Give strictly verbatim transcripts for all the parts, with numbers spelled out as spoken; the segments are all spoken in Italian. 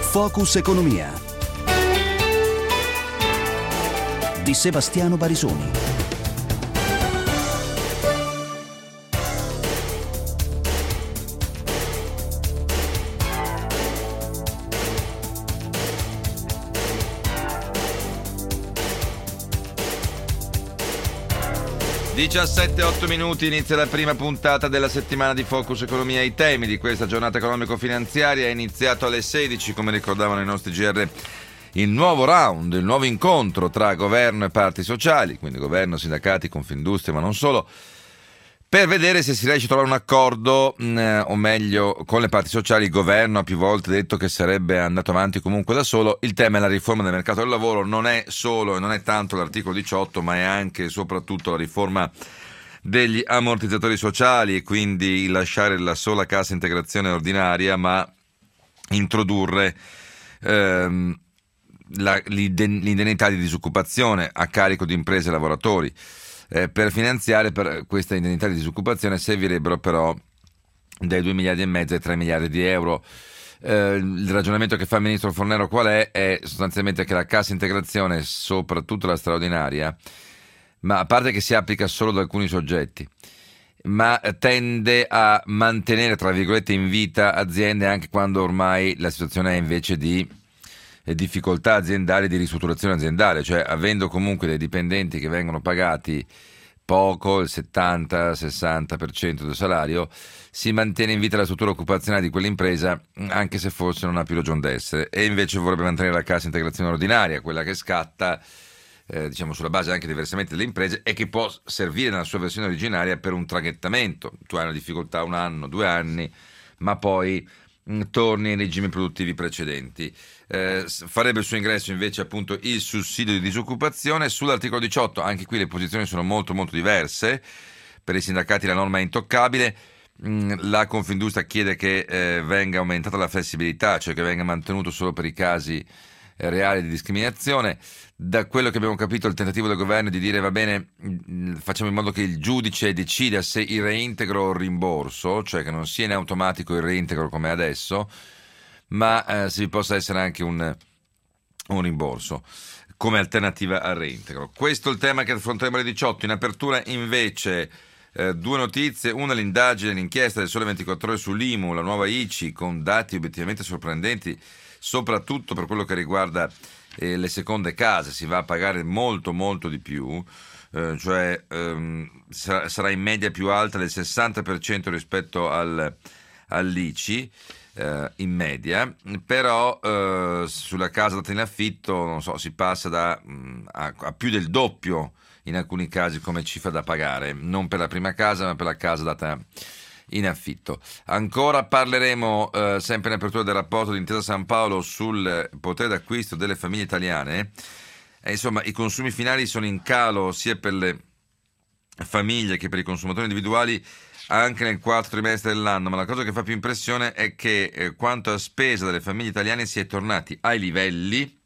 Focus Economia di Sebastiano Barisoni. diciassette e otto minuti, inizia la prima puntata della settimana di Focus Economia. I temi di questa giornata economico-finanziaria è iniziato alle sedici, come ricordavano i nostri G R, il nuovo round, il nuovo incontro tra governo e parti sociali, quindi governo, sindacati, Confindustria, ma non solo, per vedere se si riesce a trovare un accordo, mh, o meglio, con le parti sociali. Il governo ha più volte detto che sarebbe andato avanti comunque da solo. Il tema è la riforma del mercato del lavoro, non è solo e non è tanto l'articolo diciotto, ma è anche e soprattutto la riforma degli ammortizzatori sociali, e quindi il lasciare la sola cassa integrazione ordinaria, ma introdurre ehm, la, l'indennità di disoccupazione a carico di imprese e lavoratori. Eh, per finanziare per questa indennità di disoccupazione servirebbero però dai due miliardi e mezzo ai tre miliardi di euro. Eh, il ragionamento che fa il ministro Fornero qual è? È sostanzialmente che la cassa integrazione, soprattutto la straordinaria, ma a parte che si applica solo ad alcuni soggetti, ma tende a mantenere tra virgolette in vita aziende anche quando ormai la situazione è invece di difficoltà aziendali, di ristrutturazione aziendale, cioè avendo comunque dei dipendenti che vengono pagati poco, il settanta sessanta per cento del salario, si mantiene in vita la struttura occupazionale di quell'impresa anche se forse non ha più ragione d'essere, e invece vorrebbe mantenere la cassa integrazione ordinaria, quella che scatta eh, diciamo sulla base anche dei versamenti delle imprese e che può servire nella sua versione originaria per un traghettamento. Tu hai una difficoltà un anno, due anni, ma poi mh, torni ai regimi produttivi precedenti. Eh, farebbe il suo ingresso invece appunto il sussidio di disoccupazione. Sull'articolo diciotto anche qui le posizioni sono molto molto diverse. Per i sindacati la norma è intoccabile, mm, la Confindustria chiede che eh, venga aumentata la flessibilità, cioè che venga mantenuto solo per i casi eh, reali di discriminazione. Da quello che abbiamo capito il tentativo del governo è di dire va bene, mh, facciamo in modo che il giudice decida se il reintegro o il rimborso, cioè che non sia in automatico il reintegro come adesso, ma eh, se vi possa essere anche un, un rimborso come alternativa al reintegro. Questo è il tema che affronteremo alle diciotto. In apertura invece eh, due notizie: una, l'indagine, l'inchiesta del Sole ventiquattro Ore sull'I M U, la nuova I C I, con dati obiettivamente sorprendenti, soprattutto per quello che riguarda eh, le seconde case. Si va a pagare molto molto di più, eh, cioè ehm, sarà, sarà in media più alta del sessanta per cento rispetto al, all'I C I. Uh, in media, però uh, sulla casa data in affitto non so, si passa da mh, a, a più del doppio in alcuni casi come cifra da pagare, non per la prima casa ma per la casa data in affitto. Ancora parleremo uh, sempre in apertura del rapporto di Intesa San Paolo sul potere d'acquisto delle famiglie italiane. E, insomma, i consumi finali sono in calo sia per le famiglie che per i consumatori individuali anche nel quarto trimestre dell'anno, ma la cosa che fa più impressione è che eh, quanto a spesa delle famiglie italiane si è tornati ai livelli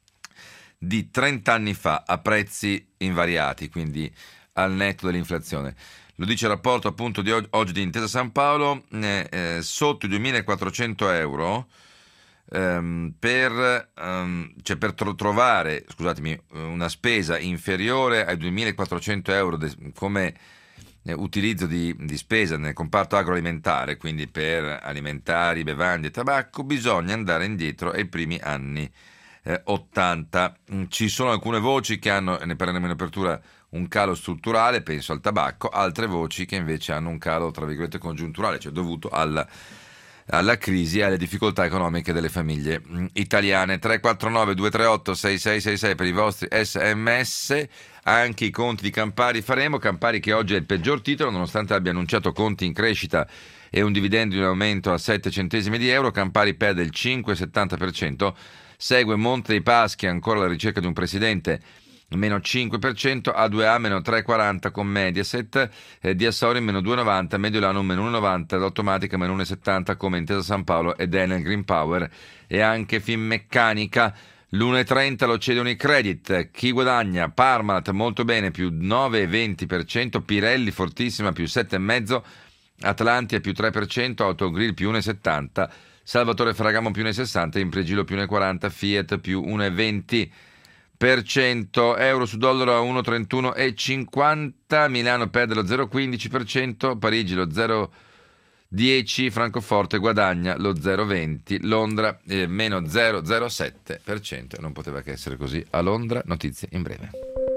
di trenta anni fa a prezzi invariati, quindi al netto dell'inflazione. Lo dice il rapporto appunto di oggi, oggi di Intesa San Paolo, eh, eh, sotto i duemilaquattrocento euro ehm, per, ehm, cioè per tro- trovare, scusatemi, una spesa inferiore ai duemilaquattrocento euro de- come utilizzo di, di spesa nel comparto agroalimentare, quindi per alimentari, bevande e tabacco, bisogna andare indietro ai primi anni eh, ottanta. Ci sono alcune voci che hanno, ne parleremo in apertura, un calo strutturale, penso al tabacco, altre voci che invece hanno un calo tra virgolette congiunturale, cioè dovuto alla, alla crisi e alle difficoltà economiche delle famiglie italiane. Tre quattro nove due tre otto sei sei sei sei per i vostri sms. Anche i conti di Campari faremo. Campari che oggi è il peggior titolo, nonostante abbia annunciato conti in crescita e un dividendo in aumento a sette centesimi di euro. Campari perde il cinque virgola settanta per cento, segue Monte dei Paschi, ancora alla ricerca di un presidente, meno cinque per cento, A due A meno tre virgola quaranta con Mediaset, eh, Diasori meno due virgola novanta, Mediolanum meno uno virgola novanta, l'Automatica meno uno virgola settanta come Intesa San Paolo ed Enel Green Power e anche Finmeccanica. l'uno virgola trenta lo cede Unicredit. Chi guadagna? Parmalat molto bene, più nove virgola venti per cento, Pirelli fortissima, più sette virgola cinque per cento, Atlantia più tre per cento, Autogrill più uno virgola settanta per cento, Salvatore Ferragamo più uno virgola sessanta, Impregilo più uno virgola quaranta, Fiat più uno virgola venti per cento, euro su dollaro a uno virgola trentuno e cinquanta, Milano perde lo zero virgola quindici per cento, Parigi lo zero virgola dieci, Francoforte guadagna lo zero virgola venti, Londra eh, meno zero virgola zero sette per cento. Non poteva che essere così a Londra. Notizie in breve.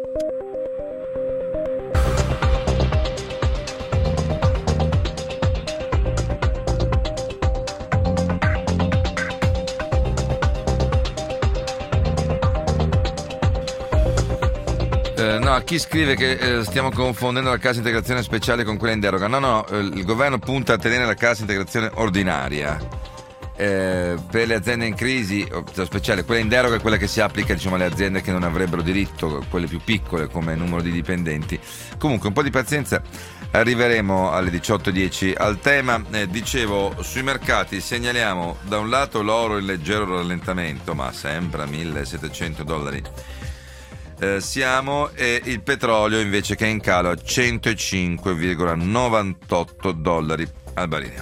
No, a chi scrive che eh, stiamo confondendo la cassa integrazione speciale con quella in deroga. No, no, eh, il governo punta a tenere la cassa integrazione ordinaria eh, per le aziende in crisi, cioè speciale. Quella in deroga è quella che si applica, diciamo, alle aziende che non avrebbero diritto, quelle più piccole come numero di dipendenti. Comunque un po' di pazienza, arriveremo alle diciotto e dieci al tema. Eh, dicevo, sui mercati segnaliamo da un lato l'oro in leggero rallentamento, ma sempre a millesettecento dollari. Eh, siamo e il petrolio invece che è in calo a centocinque virgola novantotto dollari al barile.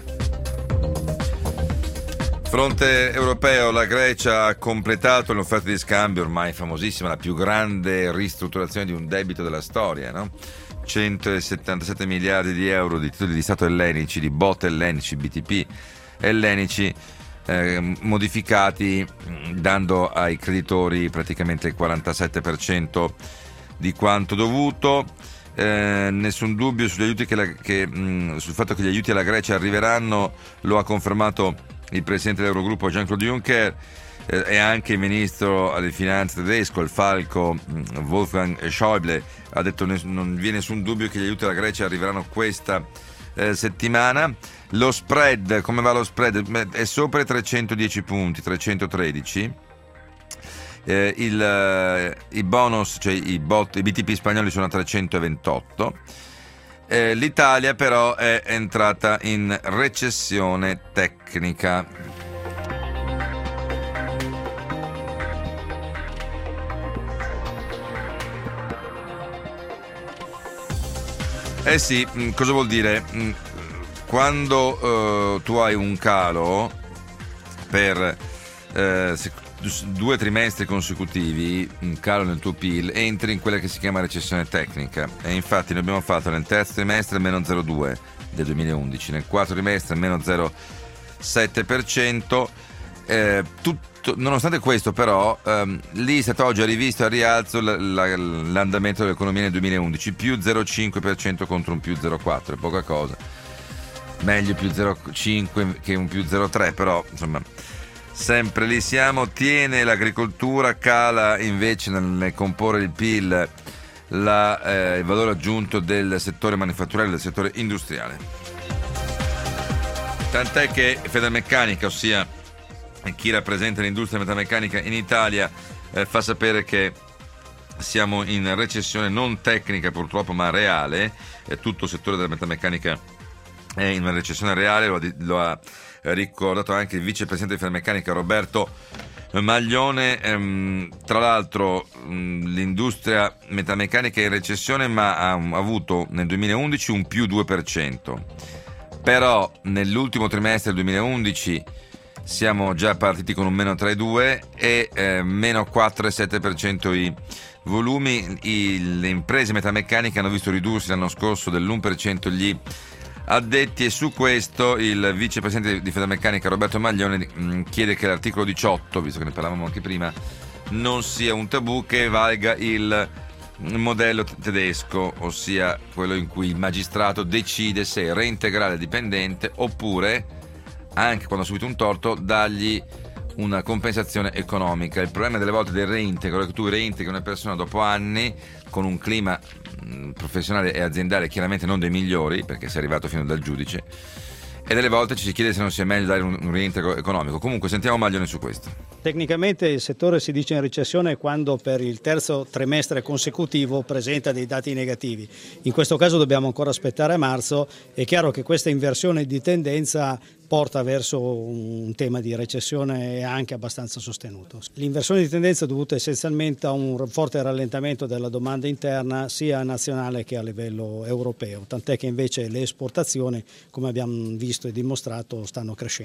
Fronte europeo, la Grecia ha completato l'offerta di scambio ormai famosissima, la più grande ristrutturazione di un debito della storia, no? centosettantasette miliardi di euro di titoli di Stato ellenici, di bot ellenici, B T P ellenici, Eh, modificati, dando ai creditori praticamente il quarantasette per cento di quanto dovuto. Eh, nessun dubbio sugli aiuti che la, che, mh, sul fatto che gli aiuti alla Grecia arriveranno, lo ha confermato il presidente dell'Eurogruppo Jean-Claude Juncker eh, e anche il ministro alle finanze tedesco, il falco mh, Wolfgang Schäuble, ha detto che non vi è nessun dubbio che gli aiuti alla Grecia arriveranno questa eh, settimana. Lo spread, come va lo spread? È sopra i trecentodieci punti, trecentotredici. Eh, il, eh, i bonus, cioè i, bot, i B T P spagnoli sono a trecentoventotto. Eh, L'Italia però è entrata in recessione tecnica. Eh sì, cosa vuol dire? Quando uh, tu hai un calo per uh, due trimestri consecutivi, un calo nel tuo P I L, entri in quella che si chiama recessione tecnica, e infatti noi abbiamo fatto nel terzo trimestre meno zero virgola due del duemilaundici, nel quarto trimestre meno zero virgola sette per cento. Eh, tutto, nonostante questo però ehm, l'Istat oggi ha rivisto a rialzo la, la, l'andamento dell'economia nel duemilaundici, più zero virgola cinque per cento contro un più zero virgola quattro, è poca cosa. Meglio più zero virgola cinque che un più zero virgola tre, però insomma sempre lì siamo. Tiene l'agricoltura, cala invece nel, nel comporre il P I L la, eh, il valore aggiunto del settore manifatturiero, del settore industriale. Tant'è che Federmeccanica, ossia chi rappresenta l'industria metalmeccanica in Italia, eh, fa sapere che siamo in recessione non tecnica purtroppo ma reale. Eh, tutto il settore della metalmeccanica è in una recessione reale, lo ha, lo ha ricordato anche il vicepresidente di Federmeccanica Roberto Maglione. Ehm, tra l'altro mh, l'industria metalmeccanica è in recessione, ma ha, ha avuto nel duemilaundici un più due per cento, però nell'ultimo trimestre del duemilaundici siamo già partiti con un meno tre virgola due e eh, meno quattro virgola sette per cento i volumi. I, le imprese metalmeccaniche hanno visto ridursi l'anno scorso dell'uno per cento gli addetti, e su questo il vicepresidente di Federmeccanica Roberto Maglione mh, chiede che l'articolo diciotto, visto che ne parlavamo anche prima, non sia un tabù, che valga il modello tedesco, ossia quello in cui il magistrato decide se reintegrare il dipendente oppure, anche quando ha subito un torto, dargli una compensazione economica. Il problema delle volte del reintegro è che tu reintegri una persona dopo anni con un clima professionale e aziendale chiaramente non dei migliori, perché sei arrivato fino dal giudice, e delle volte ci si chiede se non sia meglio dare un, un reintegro economico. Comunque sentiamo Maglione su questo. Tecnicamente il settore si dice in recessione quando per il terzo trimestre consecutivo presenta dei dati negativi. In questo caso dobbiamo ancora aspettare a marzo. È chiaro che questa inversione di tendenza porta verso un tema di recessione anche abbastanza sostenuto. L'inversione di tendenza è dovuta essenzialmente a un forte rallentamento della domanda interna sia nazionale che a livello europeo, tant'è che invece le esportazioni, come abbiamo visto e dimostrato, stanno crescendo.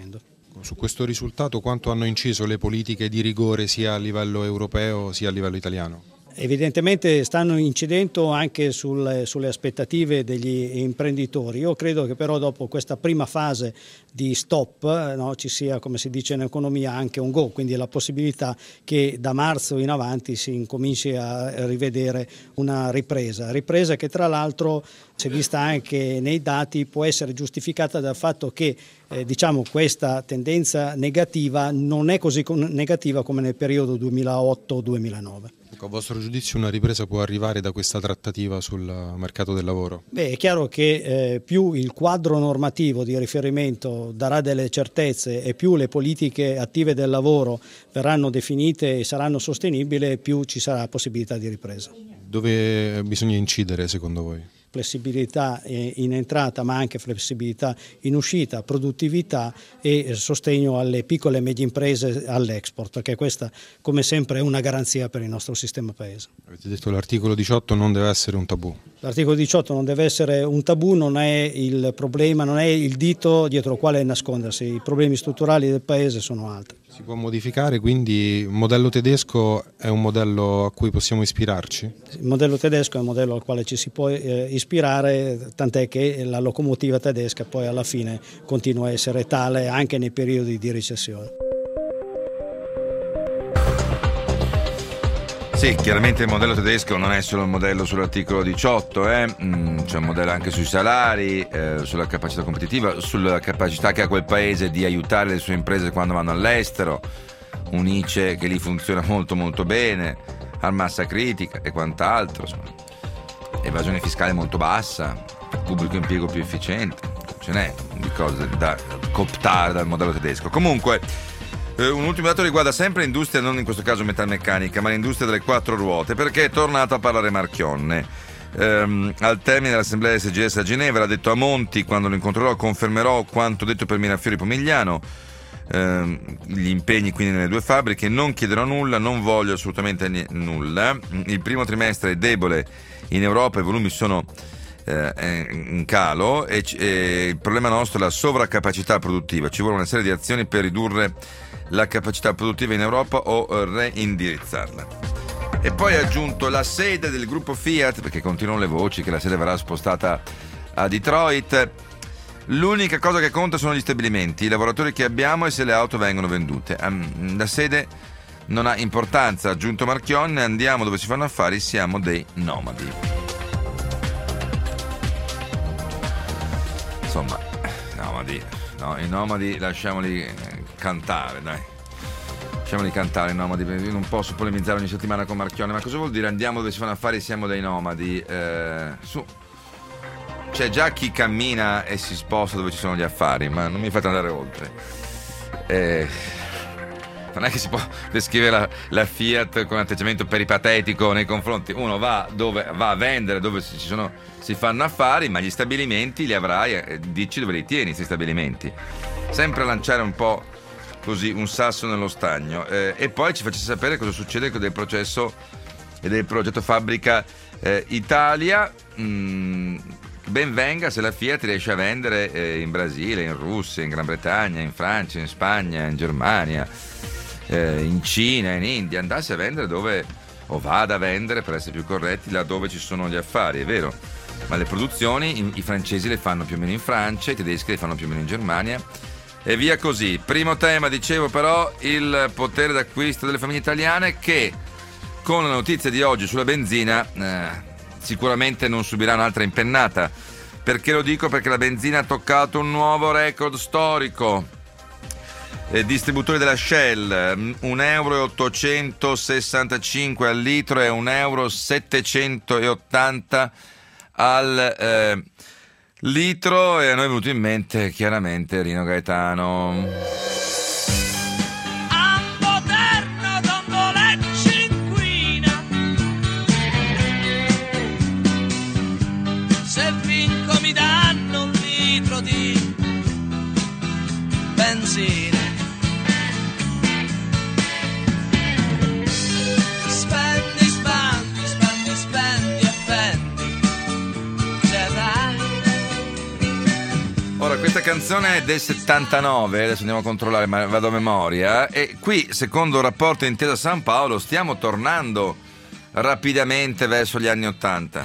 Su questo risultato quanto hanno inciso le politiche di rigore sia a livello europeo sia a livello italiano? Evidentemente stanno incidendo anche sulle, sulle aspettative degli imprenditori. Io credo che però dopo questa prima fase di stop, no, ci sia, come si dice in economia, anche un go, quindi la possibilità che da marzo in avanti si incominci a rivedere una ripresa, ripresa che tra l'altro, si è vista anche nei dati, può essere giustificata dal fatto che eh, diciamo questa tendenza negativa non è così negativa come nel periodo duemilaotto duemilanove. A vostro giudizio una ripresa può arrivare da questa trattativa sul mercato del lavoro? Beh, è chiaro che eh, più il quadro normativo di riferimento darà delle certezze e più le politiche attive del lavoro verranno definite e saranno sostenibili, più ci sarà possibilità di ripresa. Dove bisogna incidere secondo voi? Flessibilità in entrata ma anche flessibilità in uscita, produttività e sostegno alle piccole e medie imprese all'export, perché questa come sempre è una garanzia per il nostro sistema paese. Avete detto che l'articolo diciotto non deve essere un tabù. L'articolo diciotto non deve essere un tabù, non è il problema, non è il dito dietro il quale nascondersi, i problemi strutturali del paese sono altri. Si può modificare, quindi il modello tedesco è un modello a cui possiamo ispirarci? Il modello tedesco è un modello al quale ci si può eh, ispirare, tant'è che la locomotiva tedesca poi alla fine continua a essere tale anche nei periodi di recessione. Sì, chiaramente il modello tedesco non è solo il modello sull'articolo diciotto, eh? mm, c'è un modello anche sui salari, eh, sulla capacità competitiva, sulla capacità che ha quel paese di aiutare le sue imprese quando vanno all'estero, un I C E che lì funziona molto molto bene, a massa critica e quant'altro, insomma. Evasione fiscale molto bassa, pubblico impiego più efficiente, ce n'è di cose da cooptare dal modello tedesco. Comunque, un ultimo dato riguarda sempre l'industria, non in questo caso metalmeccanica, ma l'industria delle quattro ruote, perché è tornato a parlare Marchionne. Ehm, al termine dell'assemblea S G S a Ginevra ha detto a Monti, quando lo incontrerò confermerò quanto detto per Mirafiori Pomigliano, ehm, gli impegni quindi nelle due fabbriche, non chiederò nulla, non voglio assolutamente n- nulla. Il primo trimestre è debole in Europa, i volumi sono eh, in calo e, c- e il problema nostro è la sovraccapacità produttiva, ci vuole una serie di azioni per ridurre la capacità produttiva in Europa o reindirizzarla. E poi ha aggiunto la sede del gruppo Fiat, perché continuano le voci che la sede verrà spostata a Detroit. L'unica cosa che conta sono gli stabilimenti, i lavoratori che abbiamo e se le auto vengono vendute. La sede non ha importanza, ha aggiunto Marchionne, andiamo dove si fanno affari, siamo dei nomadi. Insomma, nomadi, no, i nomadi lasciamoli cantare, dai. Lasciamoli cantare i nomadi. Io non posso polemizzare ogni settimana con Marchionne, ma cosa vuol dire andiamo dove si fanno affari, siamo dei nomadi? Eh, su. C'è già chi cammina e si sposta dove ci sono gli affari, ma non mi fate andare oltre. Eh, non è che si può descrivere la, la Fiat con un atteggiamento peripatetico nei confronti. Uno va dove va a vendere, dove ci sono, si fanno affari, ma gli stabilimenti li avrai, eh, dici dove li tieni questi stabilimenti. Sempre a lanciare un po' così un sasso nello stagno, eh, e poi ci faccia sapere cosa succede con del processo e del progetto Fabbrica eh, Italia. Mm, ben venga se la Fiat riesce a vendere eh, in Brasile, in Russia, in Gran Bretagna, in Francia, in Spagna, in Germania, eh, in Cina, in India, andasse a vendere dove, o vada a vendere per essere più corretti, là dove ci sono gli affari, è vero, ma le produzioni in, i francesi le fanno più o meno in Francia, i tedeschi le fanno più o meno in Germania e via così. Primo tema, dicevo, però, il potere d'acquisto delle famiglie italiane che con la notizia di oggi sulla benzina eh, sicuramente non subirà un'altra impennata. Perché lo dico? Perché la benzina ha toccato un nuovo record storico. Eh, distributori della Shell, un euro e ottocentosessantacinque al litro e un euro settecentottanta al eh, litro, e a noi è venuto in mente chiaramente Rino Gaetano. A moderno Dongolecci inquina, se vinco mi danno un litro di benzina. Spendi, spendi, spendi, spendi e fendi, ce l'hai. Ora, questa canzone è del settantanove, adesso andiamo a controllare, ma vado a memoria. E qui, secondo il rapporto Intesa San Paolo, stiamo tornando rapidamente verso gli anni ottanta.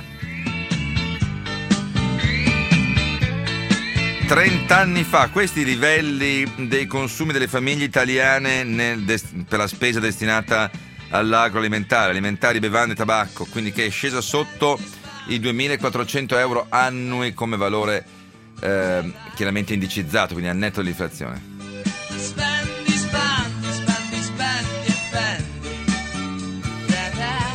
Trent'anni fa, questi livelli dei consumi delle famiglie italiane nel dest- per la spesa destinata all'agroalimentare, alimentari, bevande e tabacco, quindi che è scesa sotto i duemilaquattrocento euro annui come valore eh, chiaramente indicizzato, quindi al netto dell'inflazione. Spendi, spendi, spendi, spendi e spendi. Da,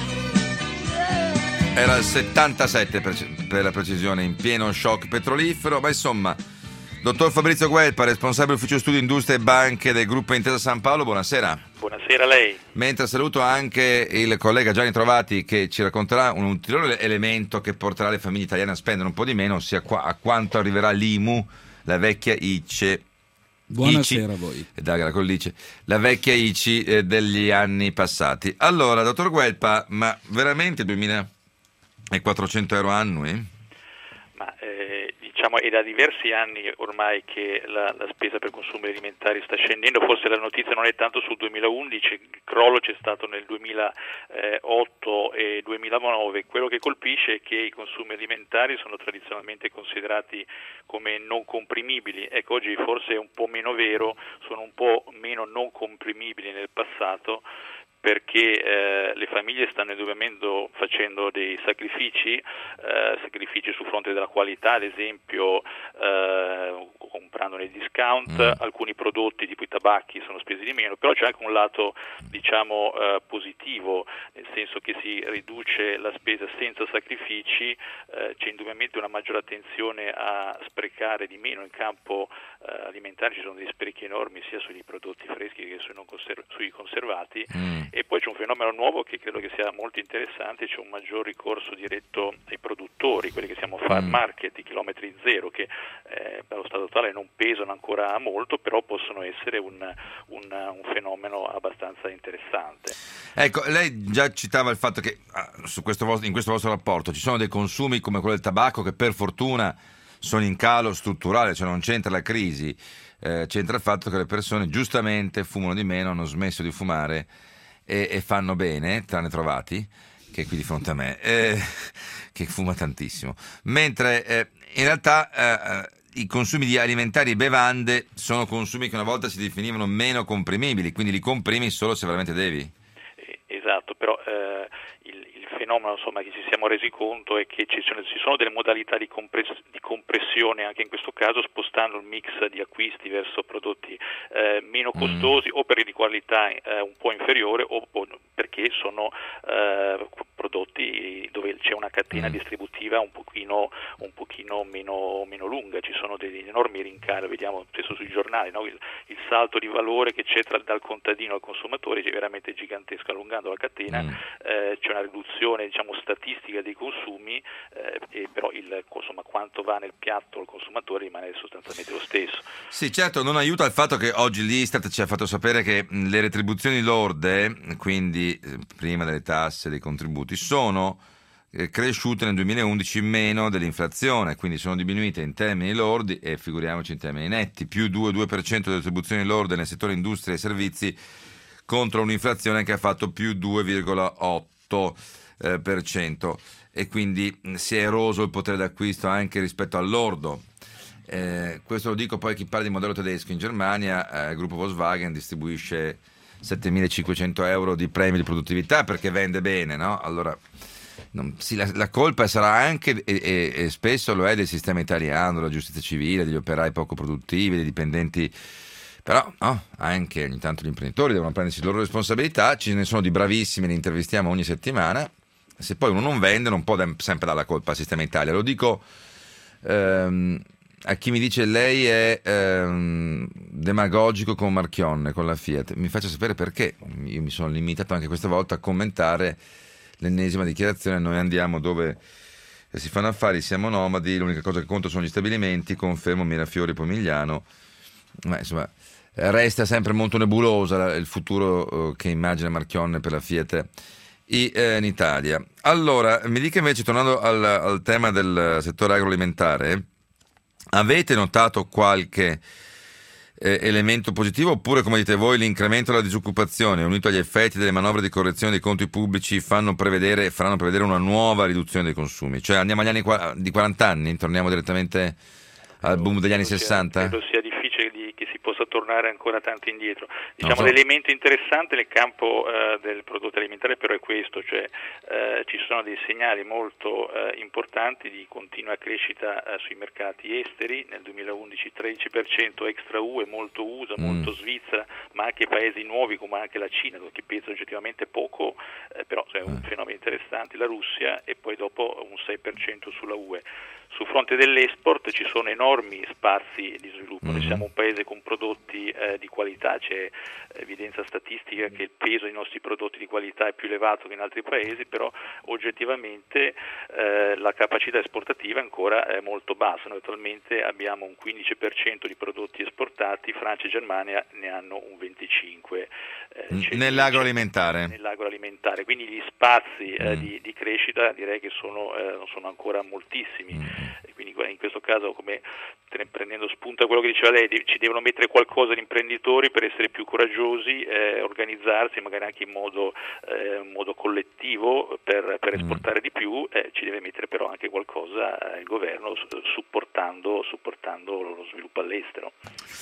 da. Era il settantasette per, per la precisione, in pieno shock petrolifero, ma insomma, dottor Fabrizio Guelpa, responsabile ufficio studi industria e banche del gruppo Intesa San Paolo, buonasera. Buonasera a lei. Mentre saluto anche il collega Gianni Trovati che ci racconterà un ulteriore elemento che porterà le famiglie italiane a spendere un po' di meno, ossia qua, a quanto arriverà l'I M U, la vecchia I C E. Buonasera I C I, a voi. Dagra Collice, la vecchia I C I eh, degli anni passati. Allora, dottor Guelpa, ma veramente duemilaquattrocento euro annui? Ma eh, diciamo è da diversi anni ormai che la, la spesa per consumi alimentari sta scendendo, forse la notizia non è tanto sul duemilaundici, il crollo c'è stato nel duemilaotto e duemilanove, quello che colpisce è che i consumi alimentari sono tradizionalmente considerati come non comprimibili, ecco oggi forse è un po' meno vero, sono un po' meno non comprimibili nel passato, perché eh, le famiglie stanno indubbiamente facendo dei sacrifici, eh, sacrifici sul fronte della qualità, ad esempio eh, comprando nei discount, mm. alcuni prodotti tipo i tabacchi sono spesi di meno, però c'è anche un lato diciamo eh, positivo, nel senso che si riduce la spesa senza sacrifici, eh, c'è indubbiamente una maggiore attenzione a sprecare di meno in campo eh, alimentare, ci sono degli sprechi enormi sia sui prodotti freschi che sui, non conserv- sui conservati. Mm. E poi c'è un fenomeno nuovo che credo che sia molto interessante, c'è un maggior ricorso diretto ai produttori, quelli che siamo farm market, i chilometri zero, che eh, per lo stato attuale non pesano ancora molto, però possono essere un, un, un fenomeno abbastanza interessante. Ecco, lei già citava il fatto che ah, su questo vostro, in questo vostro rapporto ci sono dei consumi come quello del tabacco che per fortuna sono in calo strutturale, cioè non c'entra la crisi, eh, c'entra il fatto che le persone giustamente fumano di meno, hanno smesso di fumare e, e fanno bene, tranne Trovati, che è qui di fronte a me, eh, che fuma tantissimo, mentre eh, in realtà eh, i consumi di alimentari e bevande sono consumi che una volta si definivano meno comprimibili, quindi li comprimi solo se veramente devi. Esatto, però eh, il, il fenomeno insomma che ci siamo resi conto è che ci sono, ci sono delle modalità di, compress- di compressione anche in questo caso, spostando il mix di acquisti verso prodotti eh, meno costosi mm. o per di qualità eh, un po' inferiore o, o perché sono eh, prodotti dove c'è una catena mm. distributiva un pochino, un pochino meno, meno lunga, ci sono degli enormi rincari, vediamo spesso sui giornali, no? il, il salto di valore che c'è tra, dal contadino al consumatore è veramente gigantesco, allungando la catena mm. eh, c'è una riduzione diciamo statistica dei consumi, eh, e però il, insomma, quanto va nel piatto al consumatore rimane sostanzialmente lo stesso. Sì, certo, non aiuta il fatto che oggi l'Istat ci ha fatto sapere che le retribuzioni lorde, quindi eh, prima delle tasse e dei contributi, sono eh, cresciute nel duemilaundici meno dell'inflazione, quindi sono diminuite in termini lordi e figuriamoci in termini netti, più due virgola due per cento delle retribuzioni lorde nel settore industria e servizi contro un'inflazione che ha fatto più due virgola otto per cento e quindi si è eroso il potere d'acquisto anche rispetto al lordo. Eh, questo lo dico poi chi parla di modello tedesco. In Germania eh, il gruppo Volkswagen distribuisce settemilacinquecento euro di premi di produttività perché vende bene, no? Allora non, sì, la, la colpa sarà anche e, e, e spesso lo è del sistema italiano, della giustizia civile, degli operai poco produttivi, dei dipendenti. Però no, anche ogni tanto gli imprenditori devono prendersi le loro responsabilità, ce ne sono di bravissimi, li intervistiamo ogni settimana. Se poi uno non vende non può sempre dare la colpa al sistema Italia. Lo dico ehm, a chi mi dice lei è ehm, demagogico con Marchionne, con la Fiat. Mi faccia sapere perché. Io mi sono limitato anche questa volta a commentare l'ennesima dichiarazione: noi andiamo dove si fanno affari, siamo nomadi, l'unica cosa che conta sono gli stabilimenti, confermo Mirafiori Pomigliano. Ma insomma resta sempre molto nebulosa il futuro che immagina Marchionne per la Fiat in Italia. Allora, mi dica invece, tornando al, al tema del settore agroalimentare, Avete notato qualche eh, elemento positivo, oppure, come dite voi, l'incremento della disoccupazione unito agli effetti delle manovre di correzione dei conti pubblici fanno prevedere, faranno prevedere una nuova riduzione dei consumi? Cioè andiamo agli anni qua- di quaranta anni, torniamo direttamente al boom degli anni sessanta? Credo sia difficile di, che si possa tornare ancora tanto indietro. Diciamo so. L'elemento interessante nel campo eh, del prodotto alimentare però è questo, cioè eh, ci sono dei segnali molto eh, importanti di continua crescita eh, sui mercati esteri. Nel duemilaundici tredici per cento extra U E, molto U S A, Mm. molto Svizzera, ma anche paesi nuovi come anche la Cina, che pesa oggettivamente poco, eh, però è un fenomeno interessante, la Russia, e poi dopo un sei per cento sulla U E. Sul fronte dell'export ci sono enormi spazi di sviluppo, noi siamo un paese con prodotti eh, di qualità, c'è evidenza statistica che il peso dei nostri prodotti di qualità è più elevato che in altri paesi, però oggettivamente eh, la capacità esportativa è ancora eh, molto bassa. Noi attualmente abbiamo un quindici per cento di prodotti esportati, Francia e Germania ne hanno un venticinque per cento. Eh, Nell'agroalimentare? Nell'agroalimentare, quindi gli spazi eh, mm. di, di crescita direi che sono, eh, sono ancora moltissimi. Mm. E quindi in questo caso, come prendendo spunto da quello che diceva lei, ci devono mettere qualcosa gli imprenditori per essere più coraggiosi, eh, organizzarsi magari anche in modo, eh, in modo collettivo per, per esportare mm. di più, eh, ci deve mettere però anche qualcosa eh, il governo supportando, supportando lo sviluppo all'estero.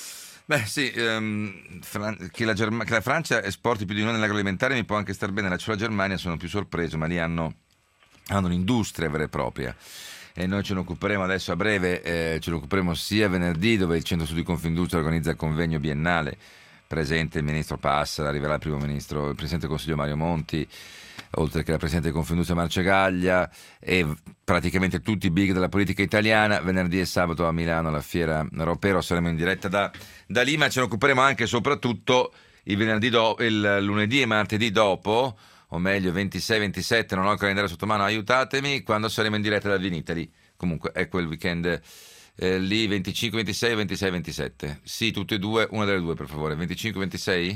Beh sì, ehm, Fran- che, la Germ- che la Francia esporti più di noi nell'agroalimentare mi può anche star bene, la, cioè la Germania sono più sorpreso, ma lì hanno, hanno un'industria vera e propria. E noi ce ne occuperemo adesso a breve, eh, ce ne occuperemo sia venerdì, dove il Centro Studi Confindustria organizza il convegno biennale, presente il ministro Passera, arriverà il primo ministro, il presidente del Consiglio Mario Monti, oltre che la presidente del Confindustria Marcegaglia, e praticamente tutti i big della politica italiana. Venerdì e sabato a Milano alla Fiera Ropero saremo in diretta da, da lì, ma ce ne occuperemo anche e soprattutto il venerdì do, il lunedì e martedì dopo, o meglio ventisei ventisette, non ho il calendario sotto mano, aiutatemi, quando saremo in diretta da Vinitaly. Comunque è quel weekend eh, lì, venticinque ventisei e ventisei ventisette. Sì, tutte e due, una delle due per favore. venticinque ventisei?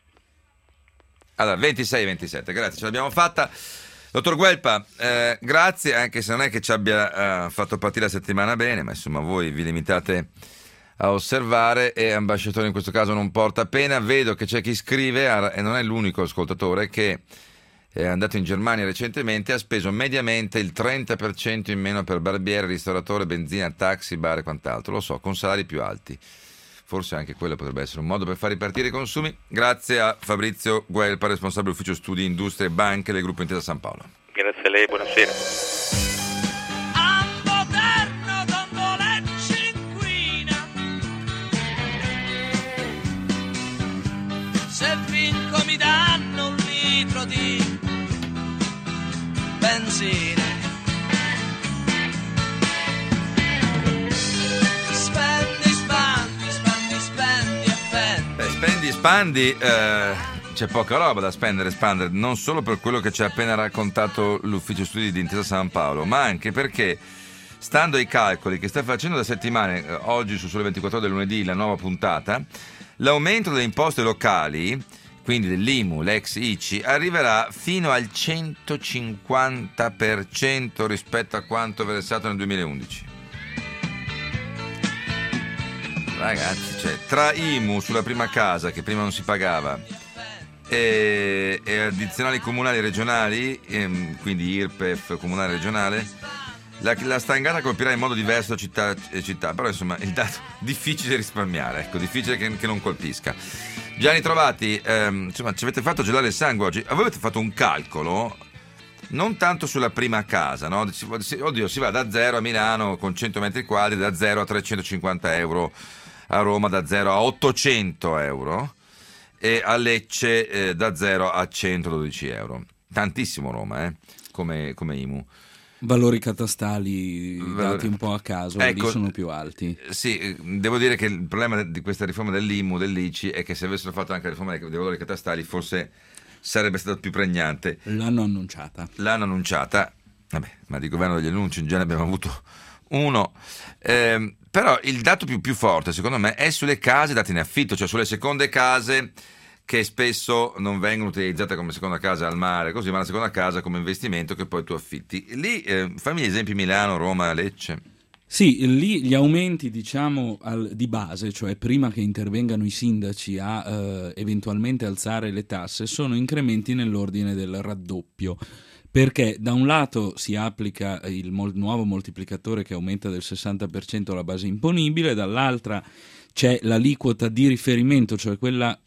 Allora, ventisei ventisette, grazie, ce l'abbiamo fatta. Dottor Guelpa, eh, grazie, anche se non è che ci abbia eh, fatto partire la settimana bene, ma insomma voi vi limitate a osservare, e ambasciatore in questo caso non porta pena. Vedo che c'è chi scrive, e non è l'unico ascoltatore, che è andato in Germania recentemente, ha speso mediamente il trenta per cento in meno per barbiere, ristoratore, benzina, taxi, bar e quant'altro. Lo so, con salari più alti. Forse anche quello potrebbe essere un modo per far ripartire i consumi. Grazie a Fabrizio Guelpa, responsabile ufficio studi, industrie e banche del gruppo Intesa San Paolo. Grazie a lei, buonasera. A moderno Dongolecci inquina, se vinco mi danno un litro di benzina. Spendi, spandi, spandi, spendi e fendi. Beh, spendi, spandi, eh, c'è poca roba da spendere, spandere, non solo per quello che ci ha appena raccontato l'ufficio studi di Intesa San Paolo, ma anche perché, stando ai calcoli che sta facendo da settimane, eh, oggi su Sole ventiquattro Ore del lunedì, la nuova puntata, l'aumento delle imposte locali, quindi dell'I M U, l'ex I C I, arriverà fino al centocinquanta per cento rispetto a quanto versato nel duemilaundici. Ragazzi, cioè, tra I M U sulla prima casa, che prima non si pagava, e, e addizionali comunali e regionali, ehm, quindi I R P E F comunale e regionale, la, la stangata colpirà in modo diverso città e città, però insomma il dato difficile risparmiare, ecco, difficile che, che non colpisca. Gianni Trovati, ehm, insomma, ci avete fatto gelare il sangue oggi. Voi avete fatto un calcolo non tanto sulla prima casa, no? Oddio, si va da zero a Milano con cento metri quadri, da zero a trecentocinquanta euro, a Roma da zero a ottocento euro, e a Lecce eh, da zero a centododici euro. Tantissimo Roma, eh, come, come I M U. Valori catastali dati un po' a caso, ecco, lì sono più alti. Sì, devo dire che il problema di questa riforma dell'I M U, dell'I C I, è che se avessero fatto anche la riforma dei valori catastali forse sarebbe stata più pregnante. L'hanno annunciata. L'hanno annunciata, vabbè, ma di governo degli annunci in genere abbiamo avuto uno. Eh, però il dato più, più forte, secondo me, è sulle case date in affitto, cioè sulle seconde case, che spesso non vengono utilizzate come seconda casa al mare, così, ma la seconda casa come investimento che poi tu affitti. Lì, eh, fammi gli esempi: Milano, Roma, Lecce. Sì, lì gli aumenti, diciamo, al, di base, cioè prima che intervengano i sindaci a eh, eventualmente alzare le tasse, sono incrementi nell'ordine del raddoppio. Perché da un lato si applica il mol- nuovo moltiplicatore che aumenta del sessanta per cento la base imponibile, dall'altra c'è l'aliquota di riferimento, cioè quella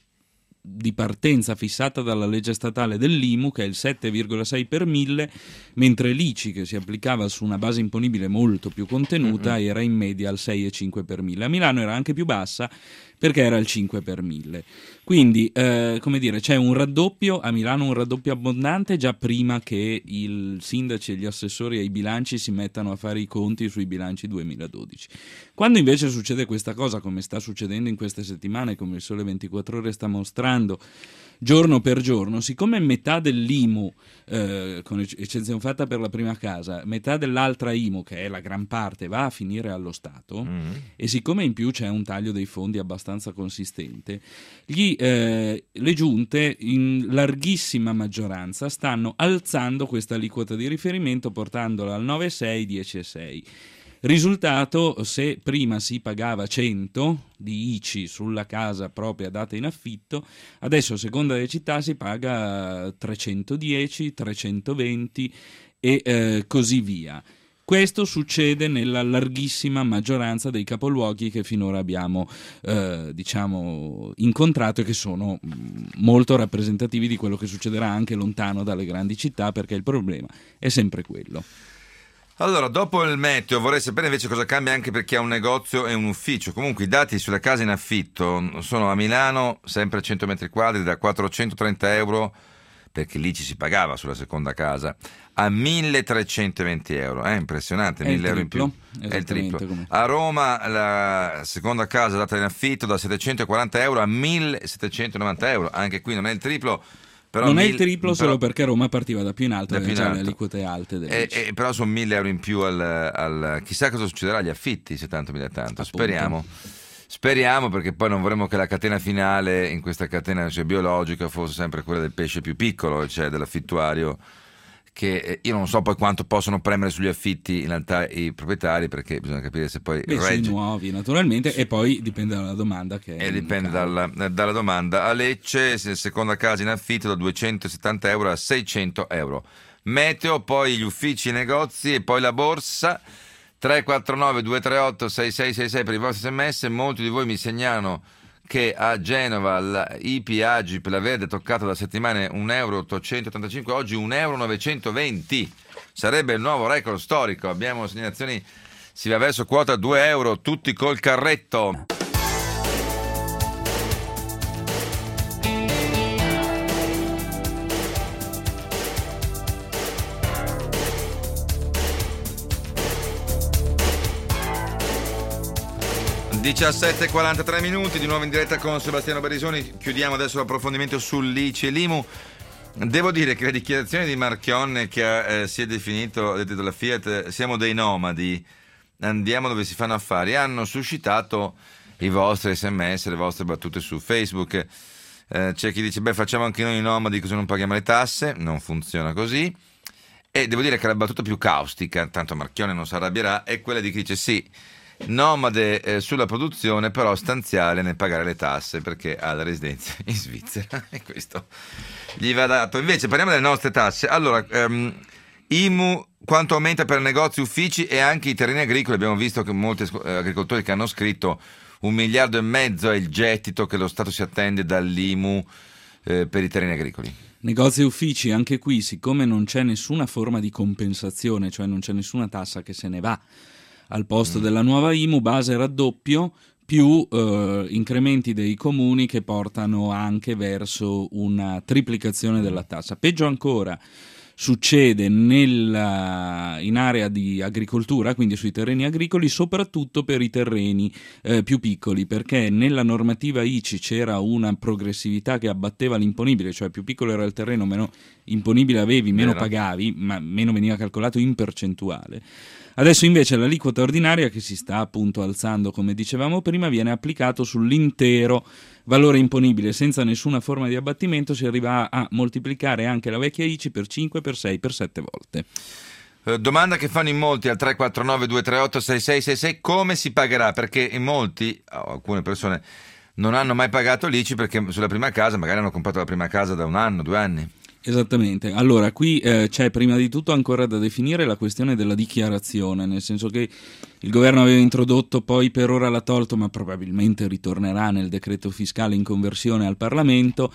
di partenza fissata dalla legge statale dell'I M U, che è il sette virgola sei per mille, mentre l'I C I, che si applicava su una base imponibile molto più contenuta, mm-hmm. era in media al sei virgola cinque per mille. A Milano era anche più bassa perché era il cinque per mille. Quindi, eh, come dire, c'è un raddoppio, a Milano un raddoppio abbondante già prima che i sindaci e gli assessori ai bilanci si mettano a fare i conti sui bilanci duemiladodici. Quando invece succede questa cosa, come sta succedendo in queste settimane, come il Sole ventiquattro Ore sta mostrando, giorno per giorno, siccome metà dell'I M U, eh, con eccezione fatta per la prima casa, metà dell'altra I M U, che è la gran parte, va a finire allo Stato, mm. e siccome in più c'è un taglio dei fondi abbastanza consistente, gli, eh, le giunte in larghissima maggioranza stanno alzando questa aliquota di riferimento, portandola al nove virgola sei, dieci virgola sei. Risultato, se prima si pagava cento di I C I sulla casa propria data in affitto, adesso a seconda delle città si paga trecentodieci, trecentoventi e eh, così via. Questo succede nella larghissima maggioranza dei capoluoghi che finora abbiamo eh, diciamo incontrato e che sono mh, molto rappresentativi di quello che succederà anche lontano dalle grandi città, perché il problema è sempre quello. Allora, dopo il meteo vorrei sapere invece cosa cambia anche per chi ha un negozio e un ufficio. Comunque i dati sulle case in affitto sono a Milano, sempre a cento metri quadri, da quattrocentotrenta euro, perché lì ci si pagava sulla seconda casa, a milletrecentoventi euro. È impressionante, mille euro in più. È il triplo. Come... A Roma la seconda casa data in affitto da settecentoquaranta euro a millesettecentonovanta euro. Anche qui non è il triplo. Però non mil... è il triplo però... solo perché Roma partiva da più in alto, da più in alto. Le aliquote alte e, e, però sono mille euro in più al, al... chissà cosa succederà agli affitti, se tanto mi dà tanto. Appunto. Speriamo speriamo perché poi non vorremmo che la catena finale in questa catena, cioè, biologica fosse sempre quella del pesce più piccolo, cioè dell'affittuario, che io non so poi quanto possono premere sugli affitti in realtà i proprietari, perché bisogna capire se poi Beh, regge. Sui nuovi naturalmente, e poi dipende dalla domanda che e dipende dalla, dalla domanda. A Lecce seconda casa in affitto da duecentosettanta euro a seicento euro. Meteo, poi gli uffici, i negozi e poi la borsa. Tre quattro nove due tre otto sei sei sei sei per i vostri sms. Molti di voi mi segnalano che a Genova l'I P Agip, la verde, toccata da settimane un euro ottocentottantacinque, oggi un euro novecentoventi, sarebbe il nuovo record storico. Abbiamo segnalazioni, si va verso quota due euro, tutti col carretto. diciassette e quarantatré minuti, di nuovo in diretta con Sebastiano Barisoni. Chiudiamo adesso l'approfondimento sull'I C I e l'I M U. Devo dire che le dichiarazioni di Marchionne, che eh, si è definito, ha detto della Fiat, siamo dei nomadi, andiamo dove si fanno affari, hanno suscitato i vostri sms, le vostre battute su Facebook. Eh, c'è chi dice, beh, facciamo anche noi i nomadi così non paghiamo le tasse. Non funziona così. E devo dire che la battuta più caustica, tanto Marchionne non si arrabbierà, è quella di chi dice sì, nomade eh, sulla produzione, però stanziale nel pagare le tasse perché ha la residenza in Svizzera e questo gli va dato. Invece parliamo delle nostre tasse. Allora, um, I M U quanto aumenta per negozi, uffici e anche i terreni agricoli. Abbiamo visto che molti eh, agricoltori che hanno scritto un miliardo e mezzo è il gettito che lo Stato si attende dall'I M U eh, per i terreni agricoli. Negozi e uffici, anche qui, siccome non c'è nessuna forma di compensazione, cioè non c'è nessuna tassa che se ne va al posto mm. della nuova I M U, base raddoppio più eh, incrementi dei comuni che portano anche verso una triplicazione della tassa. Peggio ancora succede nella, in area di agricoltura, quindi sui terreni agricoli, soprattutto per i terreni eh, più piccoli, perché nella normativa I C I c'era una progressività che abbatteva l'imponibile, cioè più piccolo era il terreno, meno imponibile avevi, meno Vero. pagavi, ma meno veniva calcolato in percentuale. Adesso invece l'aliquota ordinaria, che si sta appunto alzando come dicevamo prima, viene applicato sull'intero valore imponibile senza nessuna forma di abbattimento. Si arriva a moltiplicare anche la vecchia I C I per cinque, per sei, per sette volte. Eh, domanda che fanno in molti al tre quattro nove due tre otto sei sei sei sei: come si pagherà? Perché in molti, oh, alcune persone non hanno mai pagato l'I C I perché sulla prima casa magari hanno comprato la prima casa da un anno, due anni. Esattamente, allora qui eh, c'è prima di tutto ancora da definire la questione della dichiarazione, nel senso che il governo aveva introdotto, poi per ora l'ha tolto, ma probabilmente ritornerà nel decreto fiscale in conversione al Parlamento,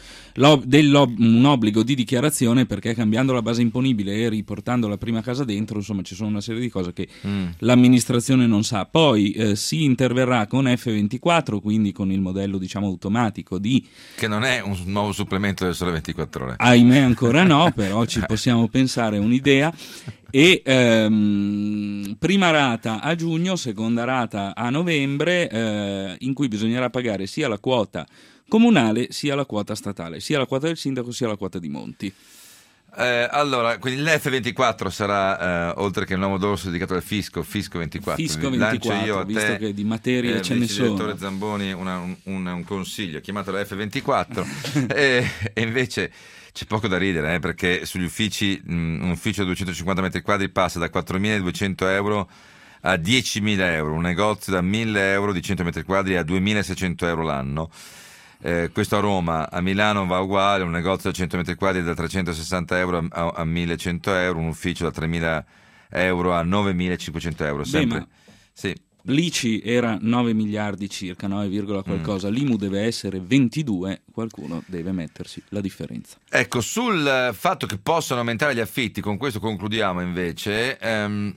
un obbligo di dichiarazione, perché cambiando la base imponibile e riportando la prima casa dentro, insomma ci sono una serie di cose che mm. l'amministrazione non sa. Poi eh, si interverrà con F ventiquattro, quindi con il modello diciamo automatico di... Che non è un nuovo supplemento del Sole ventiquattro Ore. Ahimè ancora no, però ci possiamo pensare un'idea. E ehm, prima rata a giugno, seconda rata a novembre, eh, in cui bisognerà pagare sia la quota comunale sia la quota statale, sia la quota del sindaco sia la quota di Monti. Eh, allora, quindi l'F ventiquattro sarà, eh, oltre che il nuovo dorso dedicato al fisco, Fisco ventiquattro. Fisco ventiquattro, lancio io a visto te, che di materie eh, ce ne sono. Direttore Zamboni una, un, un, un consiglio, chiamatelo F ventiquattro e, e invece c'è poco da ridere, eh, perché sugli uffici mh, un ufficio da duecentocinquanta metri quadri passa da quattromiladuecento euro a diecimila euro, un negozio da mille euro di cento metri quadri a duemilaseicento euro l'anno. Eh, questo a Roma, a Milano va uguale, un negozio da cento metri quadri da trecentosessanta euro a, a, a millecento euro, un ufficio da tremila euro a novemilacinquecento euro. Sempre. Beh, ma sì. L'I C I era nove miliardi circa, nove, qualcosa, mm. l'I M U deve essere ventidue, qualcuno deve mettersi la differenza. Ecco, sul fatto che possano aumentare gli affitti, con questo concludiamo invece. Ehm,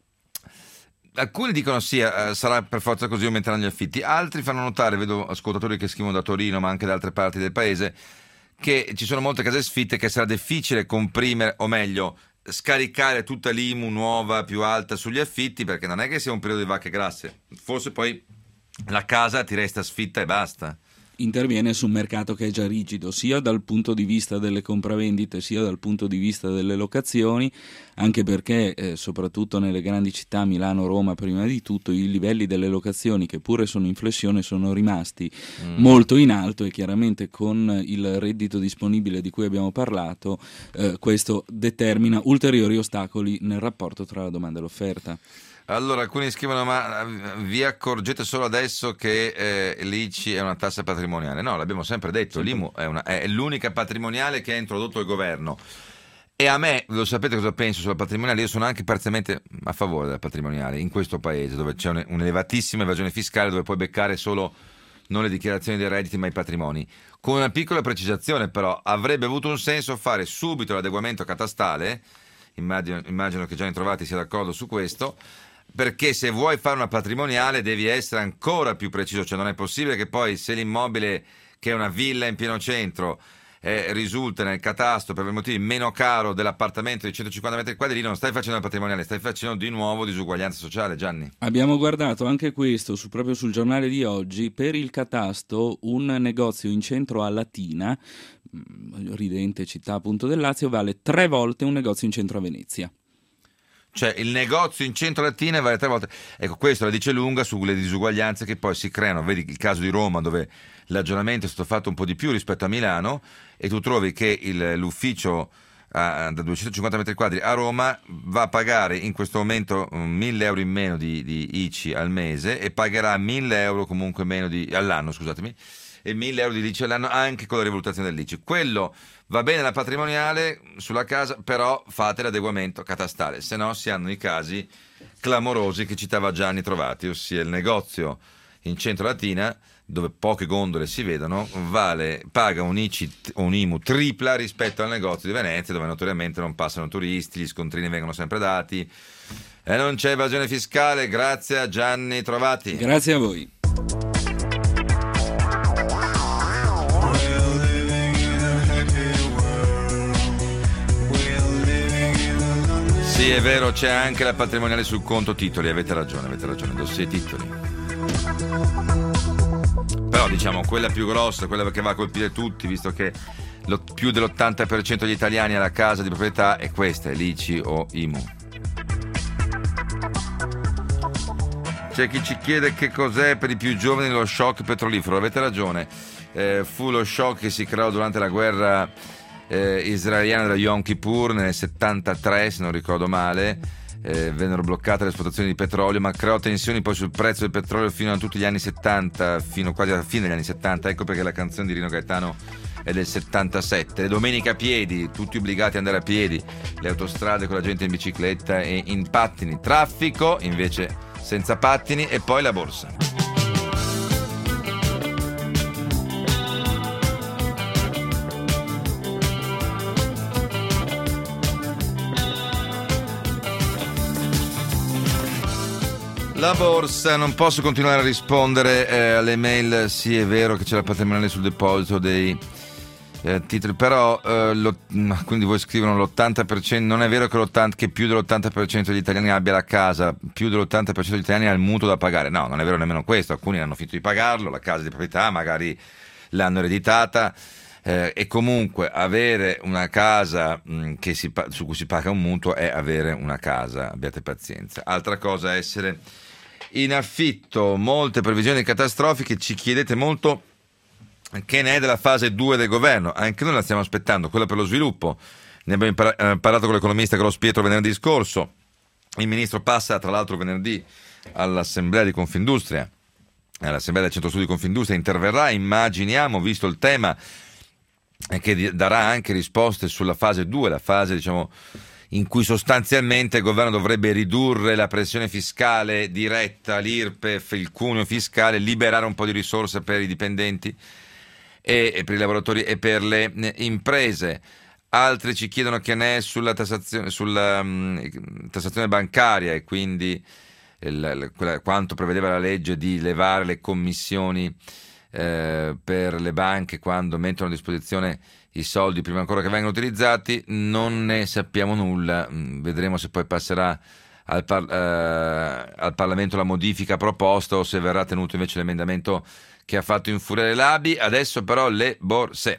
alcuni dicono sì, eh, sarà per forza così, aumenteranno gli affitti, altri fanno notare, vedo ascoltatori che scrivono da Torino ma anche da altre parti del paese, che ci sono molte case sfitte, che sarà difficile comprimere, o meglio scaricare tutta l'I M U nuova più alta sugli affitti, perché non è che sia un periodo di vacche grasse, forse poi la casa ti resta sfitta e basta. Interviene su un mercato che è già rigido, sia dal punto di vista delle compravendite sia dal punto di vista delle locazioni, anche perché eh, soprattutto nelle grandi città, Milano, Roma prima di tutto, i livelli delle locazioni, che pure sono in flessione, sono rimasti mm. molto in alto, e chiaramente con il reddito disponibile di cui abbiamo parlato eh, questo determina ulteriori ostacoli nel rapporto tra la domanda e l'offerta. Allora, alcuni scrivono: ma vi accorgete solo adesso che eh, l'I C I è una tassa patrimoniale? No, l'abbiamo sempre detto, l'I M U è, una, è l'unica patrimoniale che ha introdotto il governo. E a me, lo sapete cosa penso sulla patrimoniale? Io sono anche parzialmente a favore della patrimoniale in questo paese, dove c'è un'elevatissima evasione fiscale, dove puoi beccare solo non le dichiarazioni dei redditi ma i patrimoni. Con una piccola precisazione però: avrebbe avuto un senso fare subito l'adeguamento catastale, immagino, immagino che già ne trovati sia d'accordo su questo, perché se vuoi fare una patrimoniale devi essere ancora più preciso, cioè non è possibile che poi, se l'immobile, che è una villa in pieno centro, eh, risulta nel catasto per motivi meno caro dell'appartamento di centocinquanta metri quadri, non stai facendo la patrimoniale, stai facendo di nuovo disuguaglianza sociale. Gianni? Abbiamo guardato anche questo su, proprio sul giornale di oggi. Per il catasto un negozio in centro a Latina, ridente città appunto del Lazio, vale tre volte un negozio in centro a Venezia. Cioè il negozio in centro a Latina vale tre volte. Ecco, questo la dice lunga sulle disuguaglianze che poi si creano. Vedi il caso di Roma, dove l'aggiornamento è stato fatto un po' di più rispetto a Milano, e tu trovi che il, l'ufficio uh, da duecentocinquanta metri quadri a Roma va a pagare in questo momento um, mille euro in meno di, di I C I al mese, e pagherà mille euro comunque meno di, all'anno, scusatemi, e mille euro di I C I all'anno anche con la rivalutazione dell'I C I. Quello va bene la patrimoniale sulla casa, però fate l'adeguamento catastale, se no si hanno i casi clamorosi che citava Gianni trovati, ossia il negozio in centro Latina, dove poche gondole si vedono, vale, paga un I C I o un I M U tripla rispetto al negozio di Venezia, dove notoriamente non passano turisti, gli scontrini vengono sempre dati e non c'è evasione fiscale. Grazie a Gianni Trovati. Grazie a voi. Sì, è vero, c'è anche la patrimoniale sul conto titoli, avete ragione, avete ragione, dossier titoli. Però diciamo quella più grossa, quella che va a colpire tutti, visto che lo, più dell'ottanta per cento degli italiani ha la casa di proprietà, è questa, è l'I C I o I M U. C'è chi ci chiede che cos'è per i più giovani lo shock petrolifero. Avete ragione, eh, fu lo shock che si creò durante la guerra eh, israeliana della Yom Kippur nel settantatré, se non ricordo male. Eh, vennero bloccate le esportazioni di petrolio, ma creò tensioni poi sul prezzo del petrolio fino a tutti gli anni settanta, fino quasi alla fine degli anni settanta. Ecco perché la canzone di Rino Gaetano è del settantasette. Le domeniche a piedi, tutti obbligati ad andare a piedi, le autostrade con la gente in bicicletta e in pattini, traffico invece senza pattini, e poi la borsa. La borsa, non posso continuare a rispondere eh, alle mail. Sì, è vero che c'è la patrimoniale sul deposito dei eh, titoli, però eh, lo, quindi voi scrivono l'ottanta per cento, non è vero che, l'ottanta, che più dell'ottanta per cento degli italiani abbia la casa, più dell'ottanta per cento degli italiani ha il mutuo da pagare. No, non è vero nemmeno questo, alcuni hanno finito di pagarlo, la casa di proprietà magari l'hanno ereditata. Eh, e comunque avere una casa mh, che si, su cui si paga un mutuo è avere una casa, abbiate pazienza. Altra cosa è essere in affitto. Molte previsioni catastrofiche, ci chiedete molto che ne è della fase due del governo, anche noi la stiamo aspettando, quella per lo sviluppo. Ne abbiamo impar- eh, parlato con l'economista Carlos Pietro venerdì scorso. Il ministro passa tra l'altro venerdì all'assemblea di Confindustria, all'assemblea del centro studi di Confindustria, interverrà, immaginiamo, visto il tema, che darà anche risposte sulla fase due, la fase diciamo in cui sostanzialmente il governo dovrebbe ridurre la pressione fiscale diretta, l'I R P E F, il cuneo fiscale, liberare un po' di risorse per i dipendenti e, e per i lavoratori e per le imprese. Altri ci chiedono che ne è sulla tassazione, sulla um, tassazione bancaria, e quindi il, quella, quanto prevedeva la legge di levare le commissioni Eh, per le banche quando mettono a disposizione i soldi prima ancora che vengano utilizzati. Non ne sappiamo nulla, vedremo se poi passerà al, par- eh, al Parlamento la modifica proposta o se verrà tenuto invece l'emendamento che ha fatto infuriare l'A B I. Adesso però le borse.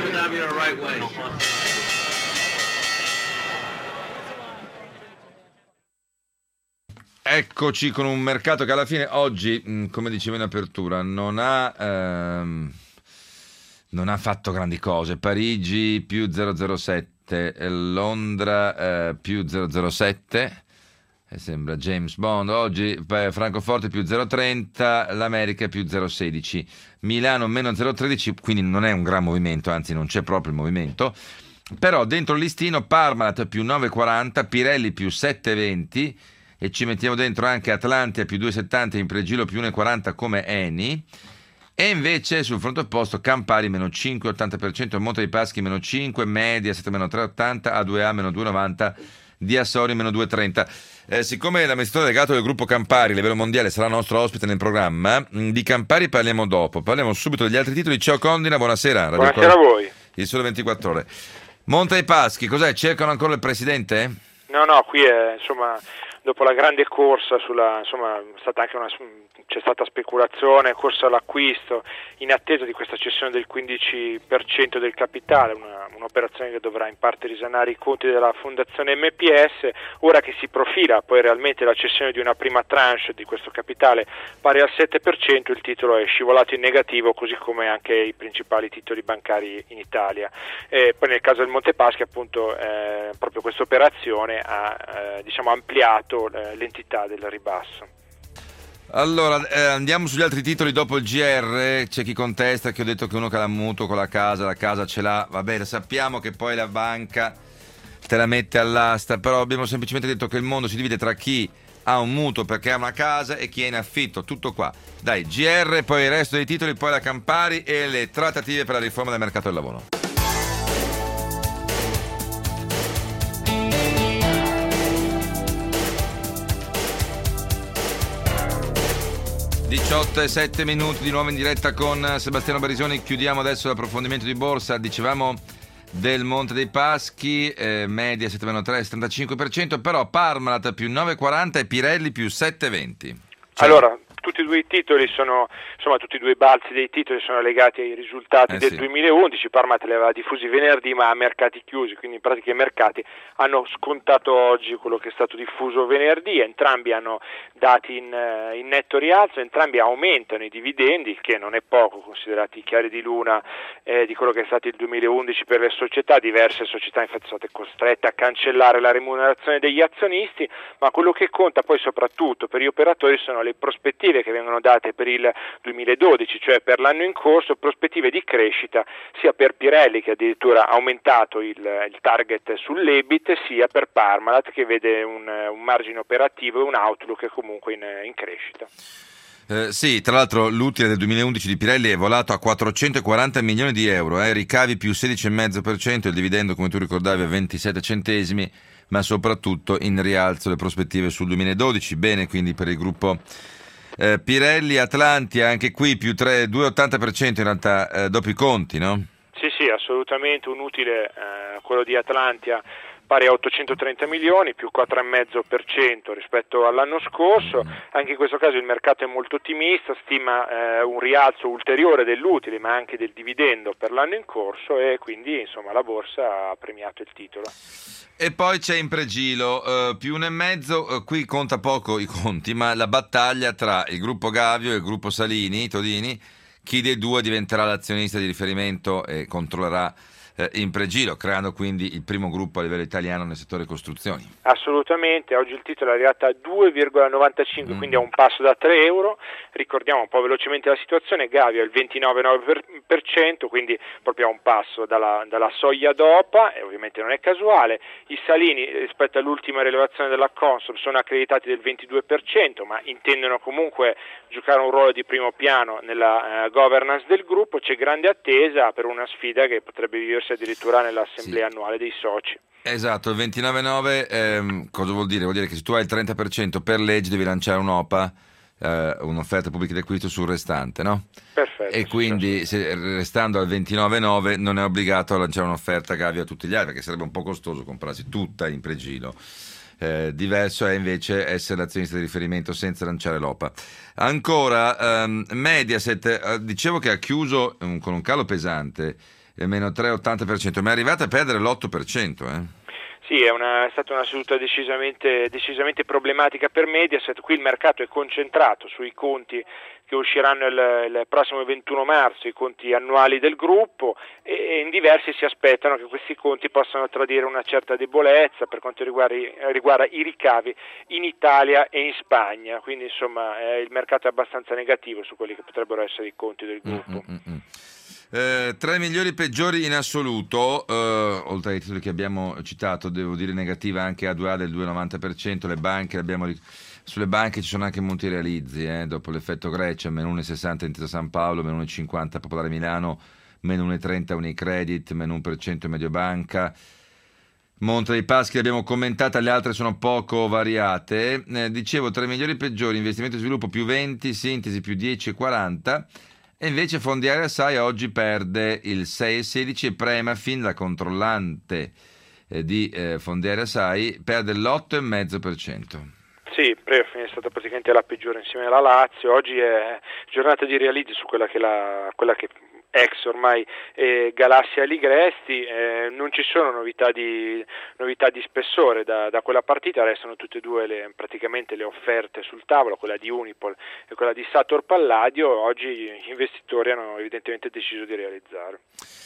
Eccoci con un mercato che alla fine oggi, come dicevo in apertura, non ha, ehm, non ha fatto grandi cose. Parigi più zero virgola zero sette, Londra eh, più zero virgola zero sette, e sembra James Bond. Oggi beh, Francoforte più zero virgola trenta, l'America più zero virgola sedici, Milano meno zero virgola tredici, quindi non è un gran movimento, anzi non c'è proprio il movimento. Però dentro il listino Parmalat più nove virgola quaranta, Pirelli più sette virgola venti, e ci mettiamo dentro anche Atlantia più due virgola settanta, Impregilo più uno virgola quaranta come Eni, e invece sul fronte opposto Campari meno cinque virgola ottanta per cento, Monte dei Paschi meno cinque, Mediaset meno tre virgola ottanta, A due A meno due virgola novanta, Diasori meno due virgola trenta. Eh, siccome l'amministratore delegato del gruppo Campari a livello mondiale sarà nostro ospite nel programma, di Campari parliamo dopo, parliamo subito degli altri titoli. Ciao Condina, buonasera. Radio Buonasera a voi. Il Sole ventiquattro Ore. Monte dei Paschi, cos'è? Cercano ancora il presidente? No, no, qui è insomma... Dopo la grande corsa sulla, insomma, è stata anche una, c'è stata speculazione, corsa all'acquisto, in attesa di questa cessione del quindici per cento del capitale, una, un'operazione che dovrà in parte risanare i conti della Fondazione M P S. Ora che si profila poi realmente la cessione di una prima tranche di questo capitale pari al sette per cento, il titolo è scivolato in negativo, così come anche i principali titoli bancari in Italia. E poi nel caso del Monte Paschi, appunto, eh, proprio questa operazione ha eh, diciamo ampliato l'entità del ribasso. Allora eh, andiamo sugli altri titoli dopo il G R. C'è chi contesta, che ho detto che uno che l'ha mutuo con la casa, la casa ce l'ha, va bene, sappiamo che poi la banca te la mette all'asta, però abbiamo semplicemente detto che il mondo si divide tra chi ha un mutuo perché ha una casa e chi è in affitto, tutto qua. Dai, G R, poi il resto dei titoli, poi la Campari e le trattative per la riforma del mercato del lavoro. diciotto e sette minuti di nuovo in diretta con Sebastiano Barisoni. Chiudiamo adesso l'approfondimento di borsa. Dicevamo del Monte dei Paschi, eh, media sette virgola tre, settantacinque per cento, però Parmalat più nove virgola quaranta e Pirelli più sette virgola venti. Cioè... Allora, tutti e due i titoli sono, insomma tutti e due i balzi dei titoli sono legati ai risultati eh del sì. duemilaundici. Parmalat li aveva diffusi venerdì ma a mercati chiusi, quindi in pratica i mercati hanno scontato oggi quello che è stato diffuso venerdì. Entrambi hanno dati in, in netto rialzo, entrambi aumentano i dividendi, che non è poco considerati i chiari di luna eh, di quello che è stato il duemilaundici per le società. Diverse società infatti sono state costrette a cancellare la remunerazione degli azionisti, ma quello che conta poi soprattutto per gli operatori sono le prospettive che vengono date per il duemiladodici, cioè per l'anno in corso, prospettive di crescita sia per Pirelli, che addirittura ha aumentato il, il target sull'E B I T, sia per Parmalat, che vede un, un margine operativo e un outlook comunque in, in crescita. Eh, sì, tra l'altro l'utile del duemilaundici di Pirelli è volato a quattrocentoquaranta milioni di euro, eh, ricavi più sedici virgola cinque per cento, il dividendo come tu ricordavi a ventisette centesimi, ma soprattutto in rialzo le prospettive sul duemiladodici. Bene quindi per il gruppo eh, Pirelli. Atlantia anche qui più due virgola ottanta per cento in realtà eh, dopo i conti, no? Sì, sì, assolutamente un utile, eh, quello di Atlantia, pari a ottocentotrenta milioni, più quattro virgola cinque per cento rispetto all'anno scorso. Anche in questo caso il mercato è molto ottimista, stima eh, un rialzo ulteriore dell'utile ma anche del dividendo per l'anno in corso, e quindi insomma la borsa ha premiato il titolo. E poi c'è Impregilo, eh, più uno e mezzo, eh, qui conta poco i conti, ma la battaglia tra il gruppo Gavio e il gruppo Salini, Todini, chi dei due diventerà l'azionista di riferimento e controllerà eh, Impregilo, creando quindi il primo gruppo a livello italiano nel settore costruzioni. Assolutamente, oggi il titolo è arrivato a due virgola novantacinque, mm. quindi a un passo da tre euro. Ricordiamo un po' velocemente la situazione: Gavio è il ventinove virgola nove per cento, quindi proprio a un passo dalla, dalla soglia d'Opa, e ovviamente non è casuale. I Salini rispetto all'ultima rilevazione della Consob sono accreditati del ventidue per cento, ma intendono comunque giocare un ruolo di primo piano nella uh, governance del gruppo. C'è grande attesa per una sfida che potrebbe viversi addirittura nell'assemblea sì. annuale dei soci. Esatto, il ventinove virgola nove ehm, cosa vuol dire? Vuol dire che se tu hai il trenta per cento per legge devi lanciare un'OPA, eh, un'offerta pubblica di acquisto sul restante, no? Perfetto. E quindi se, restando al ventinove virgola nove non è obbligato a lanciare un'offerta Gavio a tutti gli altri, perché sarebbe un po' costoso comprarsi tutta in Impregilo. Eh, diverso è invece essere l'azionista di riferimento senza lanciare l'OPA. Ancora ehm, Mediaset, eh, dicevo che ha chiuso um, con un calo pesante, eh, meno tre virgola ottanta per cento, ma è arrivata a perdere l'otto per cento. Eh. Sì, è, una, è stata una seduta decisamente, decisamente problematica per Mediaset. Qui il mercato è concentrato sui conti che usciranno il, il prossimo ventuno marzo, i conti annuali del gruppo, e in diversi si aspettano che questi conti possano tradire una certa debolezza per quanto riguarda, riguarda i ricavi in Italia e in Spagna. Quindi insomma eh, il mercato è abbastanza negativo su quelli che potrebbero essere i conti del gruppo. Mm, mm, mm. Eh, tra i migliori e peggiori in assoluto, eh, oltre ai titoli che abbiamo citato, devo dire negativa anche A due A del due virgola novanta per cento, le banche, abbiamo, sulle banche ci sono anche molti realizzi, eh, dopo l'effetto Grecia, meno uno virgola sessanta Intesa San Paolo, meno uno virgola cinquanta Popolare Milano, meno uno virgola trenta Unicredit, meno uno per cento Mediobanca. Monte dei Paschi l'abbiamo commentata, le altre sono poco variate. Eh, dicevo, tra i migliori e peggiori, investimento e sviluppo più venti, sintesi più dieci e quaranta. E invece Fondiaria Sai oggi perde il sei virgola sedici e Premafin, la controllante eh, di eh, Fondiaria Sai, perde l'otto virgola cinque per cento. Sì, Premafin è stata praticamente la peggiore insieme alla Lazio. Oggi è giornata di realizzi su quella che la quella che ex ormai eh, Galassia Ligresti. Eh, non ci sono novità di novità di spessore da, da quella partita, restano tutte e due le, praticamente le offerte sul tavolo, quella di Unipol e quella di Sator Palladio. Oggi gli investitori hanno evidentemente deciso di realizzare.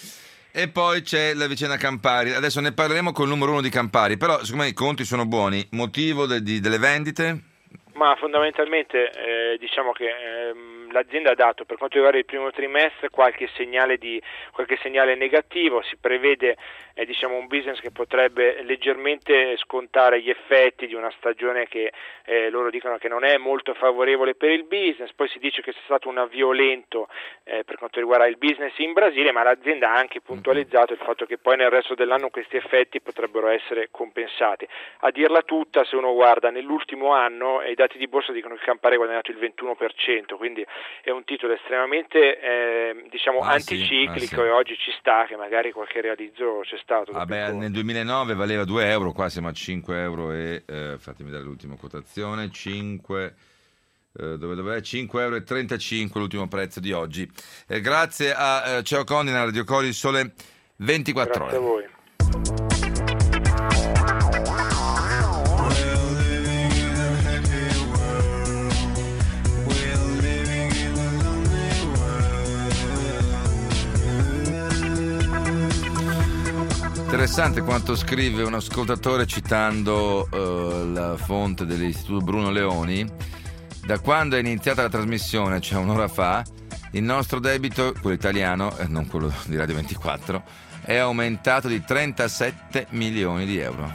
E poi c'è la vicenda Campari, adesso ne parleremo col numero uno di Campari, però secondo me i conti sono buoni. Motivo de, di, delle vendite? Ma fondamentalmente eh, diciamo che ehm, l'azienda ha dato, per quanto riguarda il primo trimestre, qualche segnale di qualche segnale negativo. Si prevede eh, diciamo un business che potrebbe leggermente scontare gli effetti di una stagione che eh, loro dicono che non è molto favorevole per il business. Poi si dice che sia stato un avvio lento eh, per quanto riguarda il business in Brasile, ma l'azienda ha anche puntualizzato il fatto che poi nel resto dell'anno questi effetti potrebbero essere compensati. A dirla tutta, se uno guarda nell'ultimo anno, i dati di borsa dicono che Campari ha guadagnato il ventuno per cento, quindi è un titolo estremamente eh, diciamo ah, anticiclico, sì, ah, sì. E oggi ci sta che magari qualche realizzo c'è stato. Vabbè, nel duemilanove valeva due euro, qua siamo a cinque euro e eh, fatemi dare l'ultima quotazione, cinque eh, dove, dove è? cinque virgola trentacinque euro l'ultimo prezzo di oggi. Eh, grazie a eh, Ceo Conti nella Radio Cori, il Sole ventiquattro Grazie ore. a voi. Interessante quanto scrive un ascoltatore citando uh, la fonte dell'Istituto Bruno Leoni. Da quando è iniziata la trasmissione, cioè un'ora fa, il nostro debito, quello italiano, e eh, non quello di Radio ventiquattro, è aumentato di trentasette milioni di euro.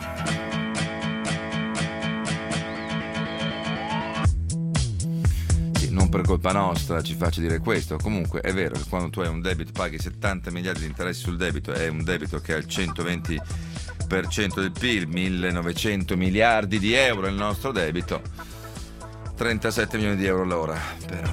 Non per colpa nostra ci faccia dire questo. Comunque è vero che quando tu hai un debito paghi settanta miliardi di interessi sul debito, è un debito che ha il centoventi per cento del P I L, millenovecento miliardi di euro il nostro debito, trentasette milioni di euro all'ora però.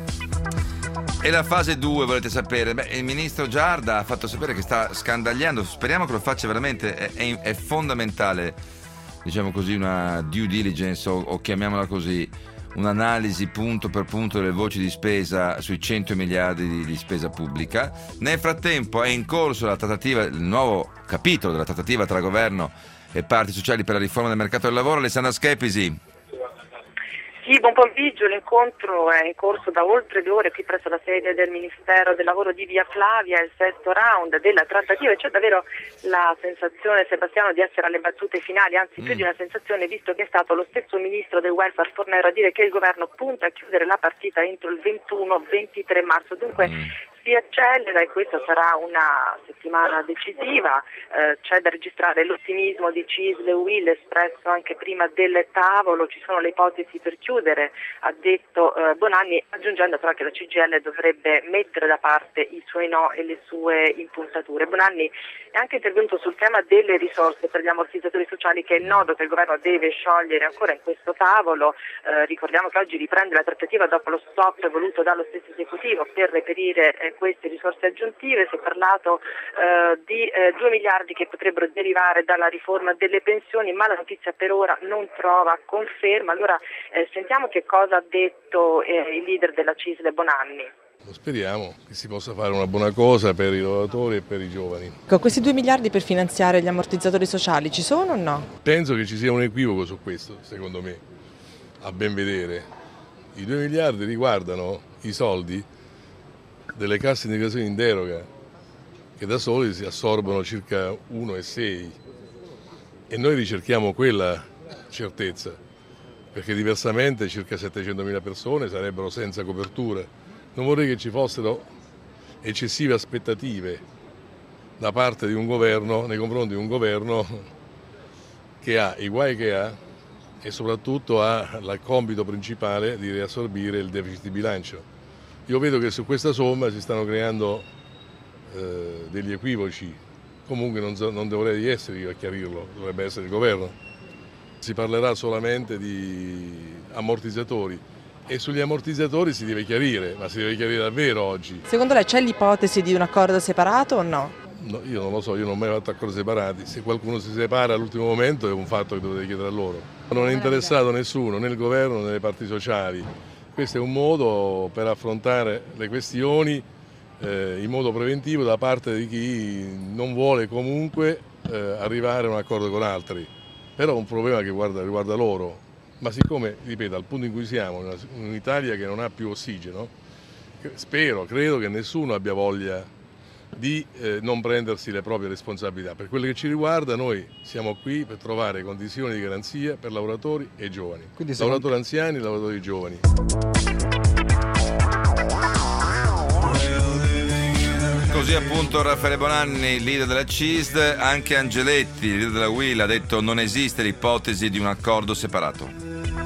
E la fase due volete sapere? Beh, il ministro Giarda ha fatto sapere che sta scandagliando, speriamo che lo faccia veramente, è, è, è fondamentale, diciamo così, una due diligence o, o chiamiamola così, un'analisi punto per punto delle voci di spesa sui cento miliardi di, di spesa pubblica. Nel frattempo è in corso la trattativa, il nuovo capitolo della trattativa tra governo e parti sociali per la riforma del mercato del lavoro. Alessandra Schepisi. Sì, buon pomeriggio, l'incontro è in corso da oltre due ore qui presso la sede del Ministero del Lavoro di Via Flavia, il sesto round della trattativa, e c'è davvero la sensazione, Sebastiano, di essere alle battute finali, anzi più mm. di una sensazione, visto che è stato lo stesso Ministro del Welfare Fornero a dire che il governo punta a chiudere la partita entro il ventuno ventitré marzo, dunque mm. si accelera e questa sarà una settimana decisiva. Eh, c'è da registrare l'ottimismo di C I S L e U I L espresso anche prima del tavolo, ci sono le ipotesi per chiudere, ha detto eh, Bonanni, aggiungendo però che la C G I L dovrebbe mettere da parte i suoi no e le sue impuntature. Bonanni è anche intervenuto sul tema delle risorse per gli ammortizzatori sociali, che è il nodo che il governo deve sciogliere ancora in questo tavolo. Eh, ricordiamo che oggi riprende la trattativa dopo lo stop voluto dallo stesso esecutivo per reperire eh, queste risorse aggiuntive. Si è parlato eh, di eh, due miliardi che potrebbero derivare dalla riforma delle pensioni, ma la notizia per ora non trova conferma. Allora eh, sentiamo che cosa ha detto eh, il leader della C I S L, Bonanni. Speriamo che si possa fare una buona cosa per i lavoratori e per i giovani. Con questi due miliardi per finanziare gli ammortizzatori sociali ci sono o no? Penso che ci sia un equivoco su questo, secondo me, a ben vedere. I due miliardi riguardano i soldi delle casse di integrazione in deroga, che da soli si assorbono circa uno virgola sei, e noi ricerchiamo quella certezza, perché diversamente circa settecentomila persone sarebbero senza copertura. Non vorrei che ci fossero eccessive aspettative da parte di un governo nei confronti di un governo che ha i guai che ha e soprattutto ha il compito principale di riassorbire il deficit di bilancio. Io vedo che su questa somma si stanno creando eh, degli equivoci, comunque non, so, non dovrei essere io a chiarirlo, dovrebbe essere il governo. Si parlerà solamente di ammortizzatori e sugli ammortizzatori si deve chiarire, ma si deve chiarire davvero oggi. Secondo lei c'è l'ipotesi di un accordo separato o no? No, io non lo so, io non ho mai fatto accordi separati. Se qualcuno si separa all'ultimo momento è un fatto che dovete chiedere a loro. Non è interessato nessuno, né il governo né le parti sociali. Questo è un modo per affrontare le questioni eh, in modo preventivo da parte di chi non vuole comunque eh, arrivare a un accordo con altri. Però è un problema che guarda, riguarda loro. Ma siccome, ripeto, al punto in cui siamo, in un'Italia che non ha più ossigeno, spero, credo che nessuno abbia voglia di eh, non prendersi le proprie responsabilità. Per quello che ci riguarda, noi siamo qui per trovare condizioni di garanzia per lavoratori e giovani, Quindi lavoratori anziani e lavoratori giovani. Così appunto Raffaele Bonanni, leader della C I S D. Anche Angeletti, leader della U I L, ha detto non esiste l'ipotesi di un accordo separato.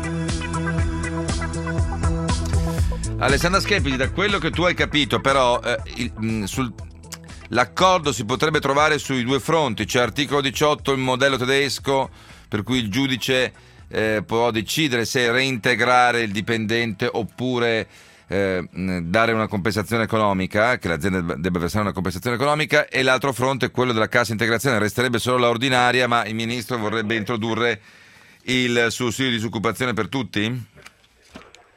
Alessandra Schepisi, da quello che tu hai capito però eh, il, mh, sul, l'accordo si potrebbe trovare sui due fronti. C'è articolo diciotto, il modello tedesco, per cui il giudice eh, può decidere se reintegrare il dipendente oppure eh, dare una compensazione economica, che l'azienda debba versare una compensazione economica, e l'altro fronte è quello della cassa integrazione. Resterebbe solo la ordinaria, ma il ministro vorrebbe introdurre il sussidio di disoccupazione per tutti?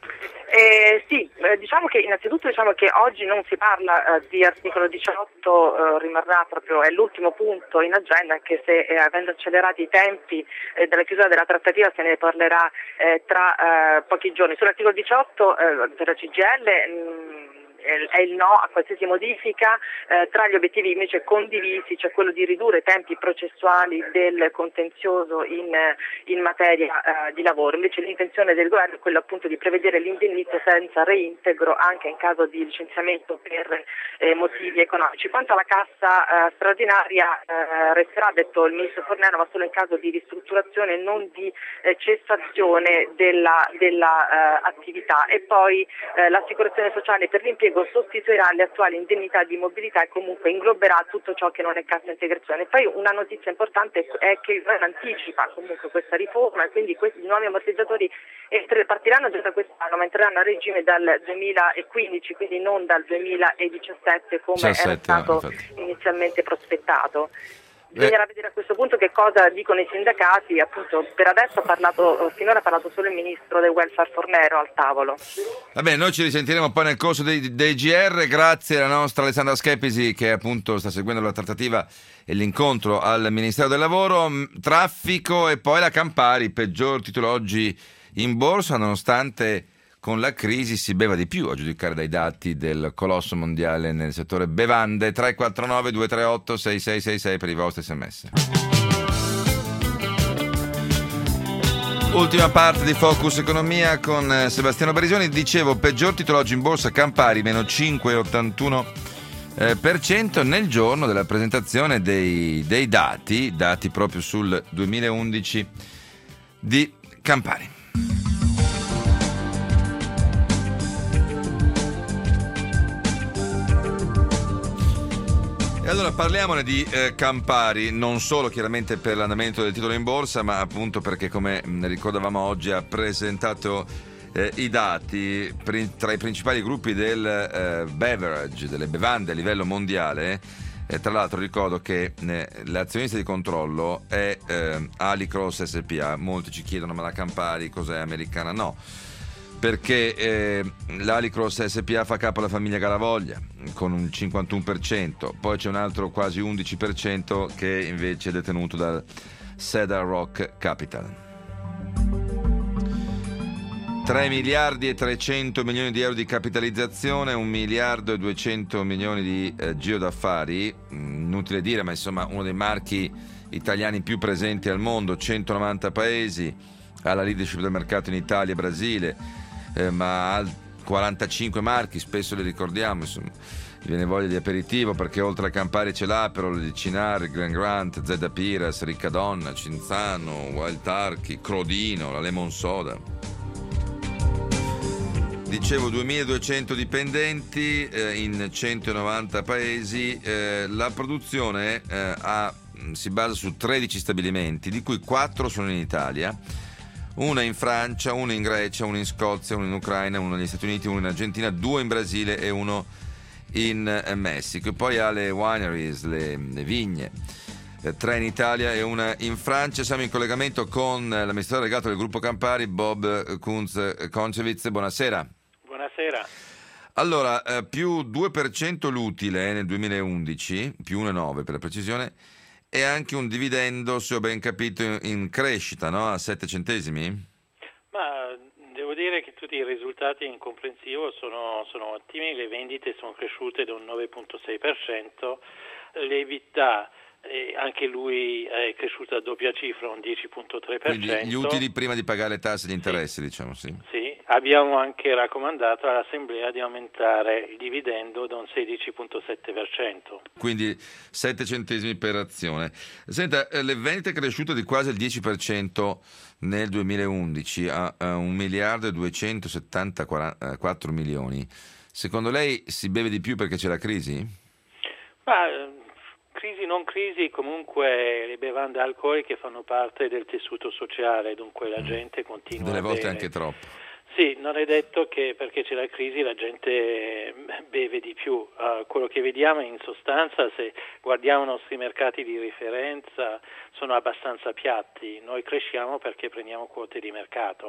Eh, sì, eh, diciamo che innanzitutto diciamo che oggi non si parla eh, di articolo diciotto, eh, rimarrà proprio, è l'ultimo punto in agenda, anche se eh, avendo accelerato i tempi eh, della chiusura della trattativa se ne parlerà eh, tra eh, pochi giorni. Sull'articolo diciotto eh, per la C G I L mh, è il no a qualsiasi modifica. Eh, tra gli obiettivi invece condivisi c'è quello di ridurre i tempi processuali del contenzioso in, in materia eh, di lavoro. Invece l'intenzione del governo è quella appunto di prevedere l'indennizzo senza reintegro anche in caso di licenziamento per eh, motivi economici. Quanto alla cassa eh, straordinaria eh, resterà, detto il ministro Fornero, ma solo in caso di ristrutturazione e non di eh, cessazione della, della eh, attività. E poi eh, l'assicurazione sociale per l'impiego sostituirà le attuali indennità di mobilità e comunque ingloberà tutto ciò che non è cassa integrazione. Poi una notizia importante è che il governo anticipa comunque questa riforma e quindi questi nuovi ammortizzatori partiranno già da quest'anno, ma entreranno a regime dal duemilaquindici, quindi non dal duemiladiciassette come diciassette, era stato infatti. inizialmente prospettato. Bisognerà vedere a questo punto che cosa dicono i sindacati. Appunto, per adesso ha parlato, finora ha parlato solo il ministro del welfare Fornero al tavolo. Va bene, noi ci risentiremo poi nel corso dei, dei G R. Grazie alla nostra Alessandra Schepisi che appunto sta seguendo la trattativa e l'incontro al Ministero del Lavoro. Traffico e poi la Campari, peggior titolo oggi in borsa, nonostante con la crisi si beva di più, a giudicare dai dati del colosso mondiale nel settore bevande. Tre quattro nove due tre otto sei sei sei sei per i vostri sms. Ultima parte di Focus Economia con Sebastiano Barisoni. Dicevo, peggior titolo oggi in borsa, Campari meno cinque virgola ottantuno per cento nel giorno della presentazione dei, dei dati, dati proprio sul duemilaundici di Campari. E allora parliamone di eh, Campari, non solo chiaramente per l'andamento del titolo in borsa, ma appunto perché, come ricordavamo oggi, ha presentato eh, i dati pri- tra i principali gruppi del eh, beverage, delle bevande a livello mondiale. E tra l'altro ricordo che eh, l'azionista di controllo è eh, Alicross S P A. Molti ci chiedono: ma la Campari cos'è, americana? No, perché eh, l'Alicross S P A fa capo alla famiglia Garavoglia con un cinquantuno per cento, poi c'è un altro quasi undici per cento che invece è detenuto dal Cedar Rock Capital. tre miliardi e trecento milioni di euro di capitalizzazione, un miliardo e duecento milioni di eh, giro d'affari, inutile dire, ma insomma uno dei marchi italiani più presenti al mondo, centonovanta paesi, ha la leadership del mercato in Italia e Brasile, eh, ma ha quarantacinque marchi, spesso li ricordiamo, insomma, viene voglia di aperitivo perché oltre a Campari c'è l'Aperol, il Cinari, il Glen Grant, Zedda Piras, Riccadonna, Cinzano, Wild Turkey, Crodino, la Lemon Soda. Dicevo, duemiladuecento dipendenti eh, in centonovanta paesi, eh, la produzione eh, ha, si basa su tredici stabilimenti, di cui quattro sono in Italia, una in Francia, una in Grecia, una in Scozia, una in Ucraina, uno negli Stati Uniti, uno in Argentina, due in Brasile e uno in Messico. E poi ha le wineries, le, le vigne, eh, tre in Italia e una in Francia. Siamo in collegamento con l'amministratore delegato del gruppo Campari, Bob Kunz-Koncewitz. Buonasera. Buonasera. Allora, eh, più due per cento l'utile nel duemilaundici, più uno virgola nove per la precisione, e anche un dividendo, se ho ben capito, in crescita, no? A sette centesimi? Ma devo dire che tutti i risultati in comprensivo sono, sono ottimi, le vendite sono cresciute da un nove virgola sei per cento, l'EBITDA eh, anche lui è cresciuto a doppia cifra, un dieci virgola tre per cento. Quindi gli utili prima di pagare le tasse e gli interessi, sì. diciamo, sì. Sì, abbiamo anche raccomandato all'Assemblea di aumentare il dividendo da un sedici virgola sette per cento. Quindi sette centesimi per azione. Senta, le vendite cresciute di quasi il dieci per cento nel duemilaundici a, a un miliardo e duecentosettantaquattro milioni. Secondo lei si beve di più perché c'è la crisi? Ma crisi non crisi, comunque le bevande alcoliche fanno parte del tessuto sociale, dunque la gente continua Delle a volte bere. Anche troppo. Sì, non è detto che perché c'è la crisi la gente beve di più. Uh, quello che vediamo in sostanza, se guardiamo i nostri mercati di riferenza, sono abbastanza piatti. Noi cresciamo perché prendiamo quote di mercato.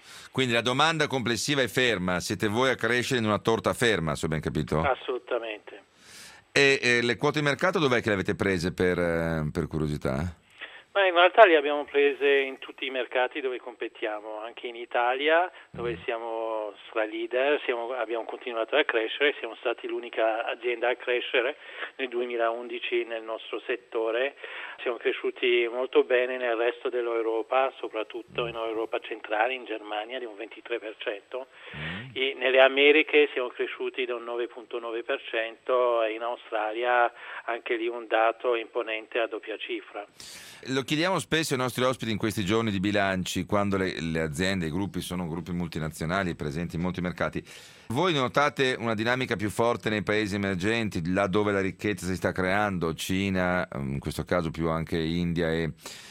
Quindi la domanda complessiva è ferma, siete voi a crescere in una torta ferma, se ho ben capito? Assolutamente. E, e le quote di mercato dov'è che le avete prese per, eh, per curiosità? Ma in realtà le abbiamo prese in tutti i mercati dove competiamo, anche in Italia dove siamo stra leader, siamo, abbiamo continuato a crescere, siamo stati l'unica azienda a crescere nel duemilaundici nel nostro settore, siamo cresciuti molto bene nel resto dell'Europa, soprattutto in Europa centrale, in Germania di un ventitré per cento, e nelle Americhe siamo cresciuti da un nove virgola nove per cento e in Australia anche lì un dato imponente a doppia cifra. Lo chiediamo spesso ai nostri ospiti in questi giorni di bilanci, quando le, le aziende, i gruppi sono gruppi multinazionali presenti in molti mercati. Voi notate una dinamica più forte nei paesi emergenti, là dove la ricchezza si sta creando, Cina, in questo caso più anche India e,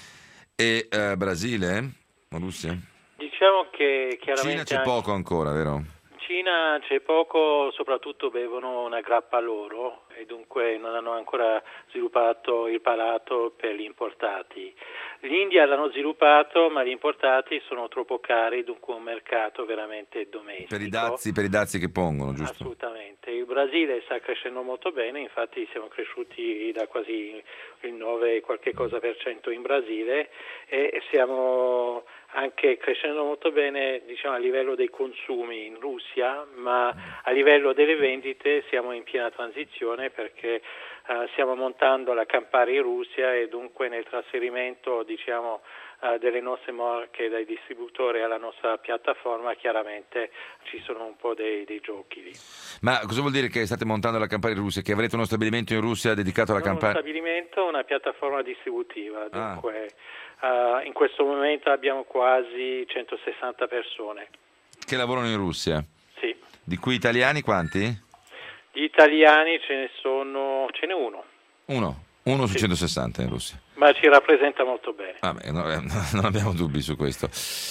e eh, Brasile, o Russia? Diciamo che chiaramente Cina c'è anche... poco ancora, vero? Cina c'è poco, soprattutto bevono una grappa loro e dunque non hanno ancora sviluppato il palato per gli importati. L'India l'hanno sviluppato, ma gli importati sono troppo cari, dunque un mercato veramente domestico. Per i dazi, per i dazi che pongono, giusto? Assolutamente. Il Brasile sta crescendo molto bene, infatti siamo cresciuti da quasi il nove qualche cosa per cento in Brasile e siamo anche crescendo molto bene, diciamo, a livello dei consumi in Russia, ma a livello delle vendite siamo in piena transizione perché uh, stiamo montando la Campari in Russia e dunque nel trasferimento, diciamo, uh, delle nostre marche dai distributori alla nostra piattaforma chiaramente ci sono un po' dei, dei giochi lì. Ma cosa vuol dire che state montando la Campari in Russia? Che avrete uno stabilimento in Russia dedicato alla Campari? Un stabilimento, una piattaforma distributiva, dunque ah. uh, in questo momento abbiamo quasi centosessanta persone. Che lavorano in Russia? Sì. Di cui italiani quanti? Gli italiani ce ne sono, ce n'è uno. Uno? Uno su sì. centosessanta in Russia. Ma ci rappresenta molto bene. Ah beh, no, eh, non abbiamo dubbi su questo.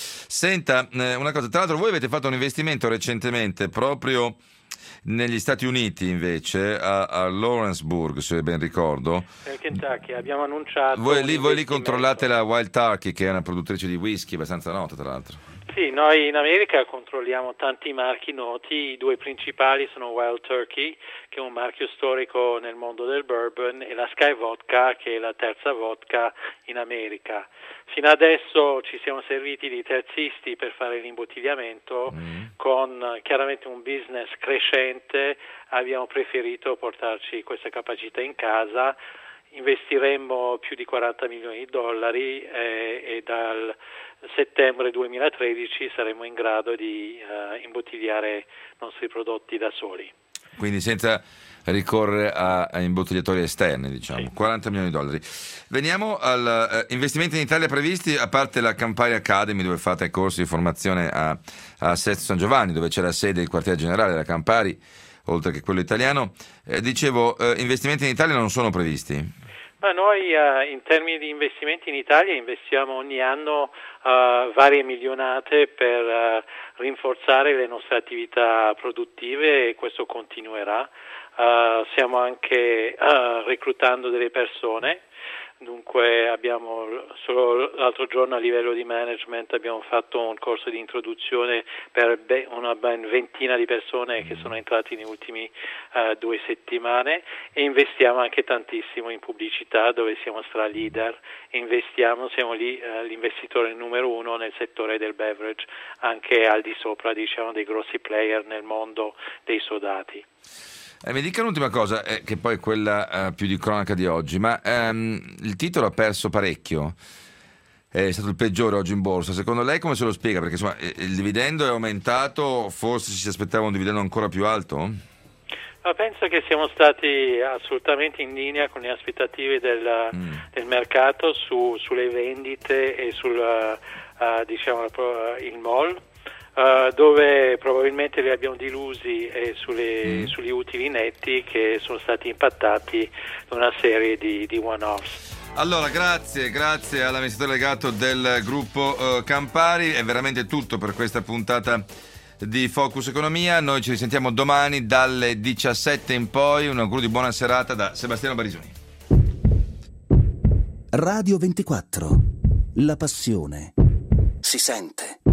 Senta, eh, una cosa, tra l'altro voi avete fatto un investimento recentemente proprio negli Stati Uniti invece, a, a Lawrenceburg, se ben ricordo. Nel Kentucky abbiamo annunciato. Voi lì, voi lì controllate la Wild Turkey, che è una produttrice di whisky abbastanza nota, tra l'altro. Sì, noi in America controlliamo tanti marchi noti, i due principali sono Wild Turkey, che è un marchio storico nel mondo del bourbon, e la Sky Vodka, che è la terza vodka in America. Fino adesso ci siamo serviti di terzisti per fare l'imbottigliamento, mm. con chiaramente un business crescente, abbiamo preferito portarci questa capacità in casa. Investiremmo più di quaranta milioni di dollari eh, e dal settembre duemilatredici saremo in grado di uh, imbottigliare i nostri prodotti da soli. Quindi senza ricorrere a, a imbottigliatori esterni, diciamo, sì. quaranta milioni di dollari. Veniamo agli uh, investimenti in Italia previsti, a parte la Campari Academy, dove fate corsi di formazione a, a Sesto San Giovanni, dove c'è la sede del quartier generale della Campari, oltre che quello italiano. Eh, dicevo, eh, investimenti in Italia non sono previsti? Ma noi uh, in termini di investimenti in Italia investiamo ogni anno uh, varie milionate per uh, rinforzare le nostre attività produttive e questo continuerà. Uh, stiamo anche uh, reclutando delle persone. Dunque abbiamo solo l'altro giorno a livello di management abbiamo fatto un corso di introduzione per una ben ventina di persone che sono entrati negli ultimi uh, due settimane e investiamo anche tantissimo in pubblicità dove siamo stra leader e investiamo, siamo lì uh, l'investitore numero uno nel settore del beverage, anche al di sopra diciamo dei grossi player nel mondo dei sodati. Eh, mi dica un'ultima cosa, eh, che poi è quella eh, più di cronaca di oggi, ma ehm, il titolo ha perso parecchio, è stato il peggiore oggi in borsa. Secondo lei come se lo spiega? Perché insomma il dividendo è aumentato, forse si aspettava un dividendo ancora più alto? Ma penso che siamo stati assolutamente in linea con le aspettative del, mm. del mercato su, sulle vendite e sul uh, diciamo il mall. Uh, dove probabilmente li abbiamo dilusi eh, sulle, mm. sugli utili netti che sono stati impattati da una serie di, di one-offs. Allora, grazie, grazie all'amministratore delegato del gruppo uh, Campari, è veramente tutto per questa puntata di Focus Economia. Noi ci risentiamo domani dalle diciassette in poi, un augurio di buona serata da Sebastiano Barisoni. Radio ventiquattro, la passione si sente.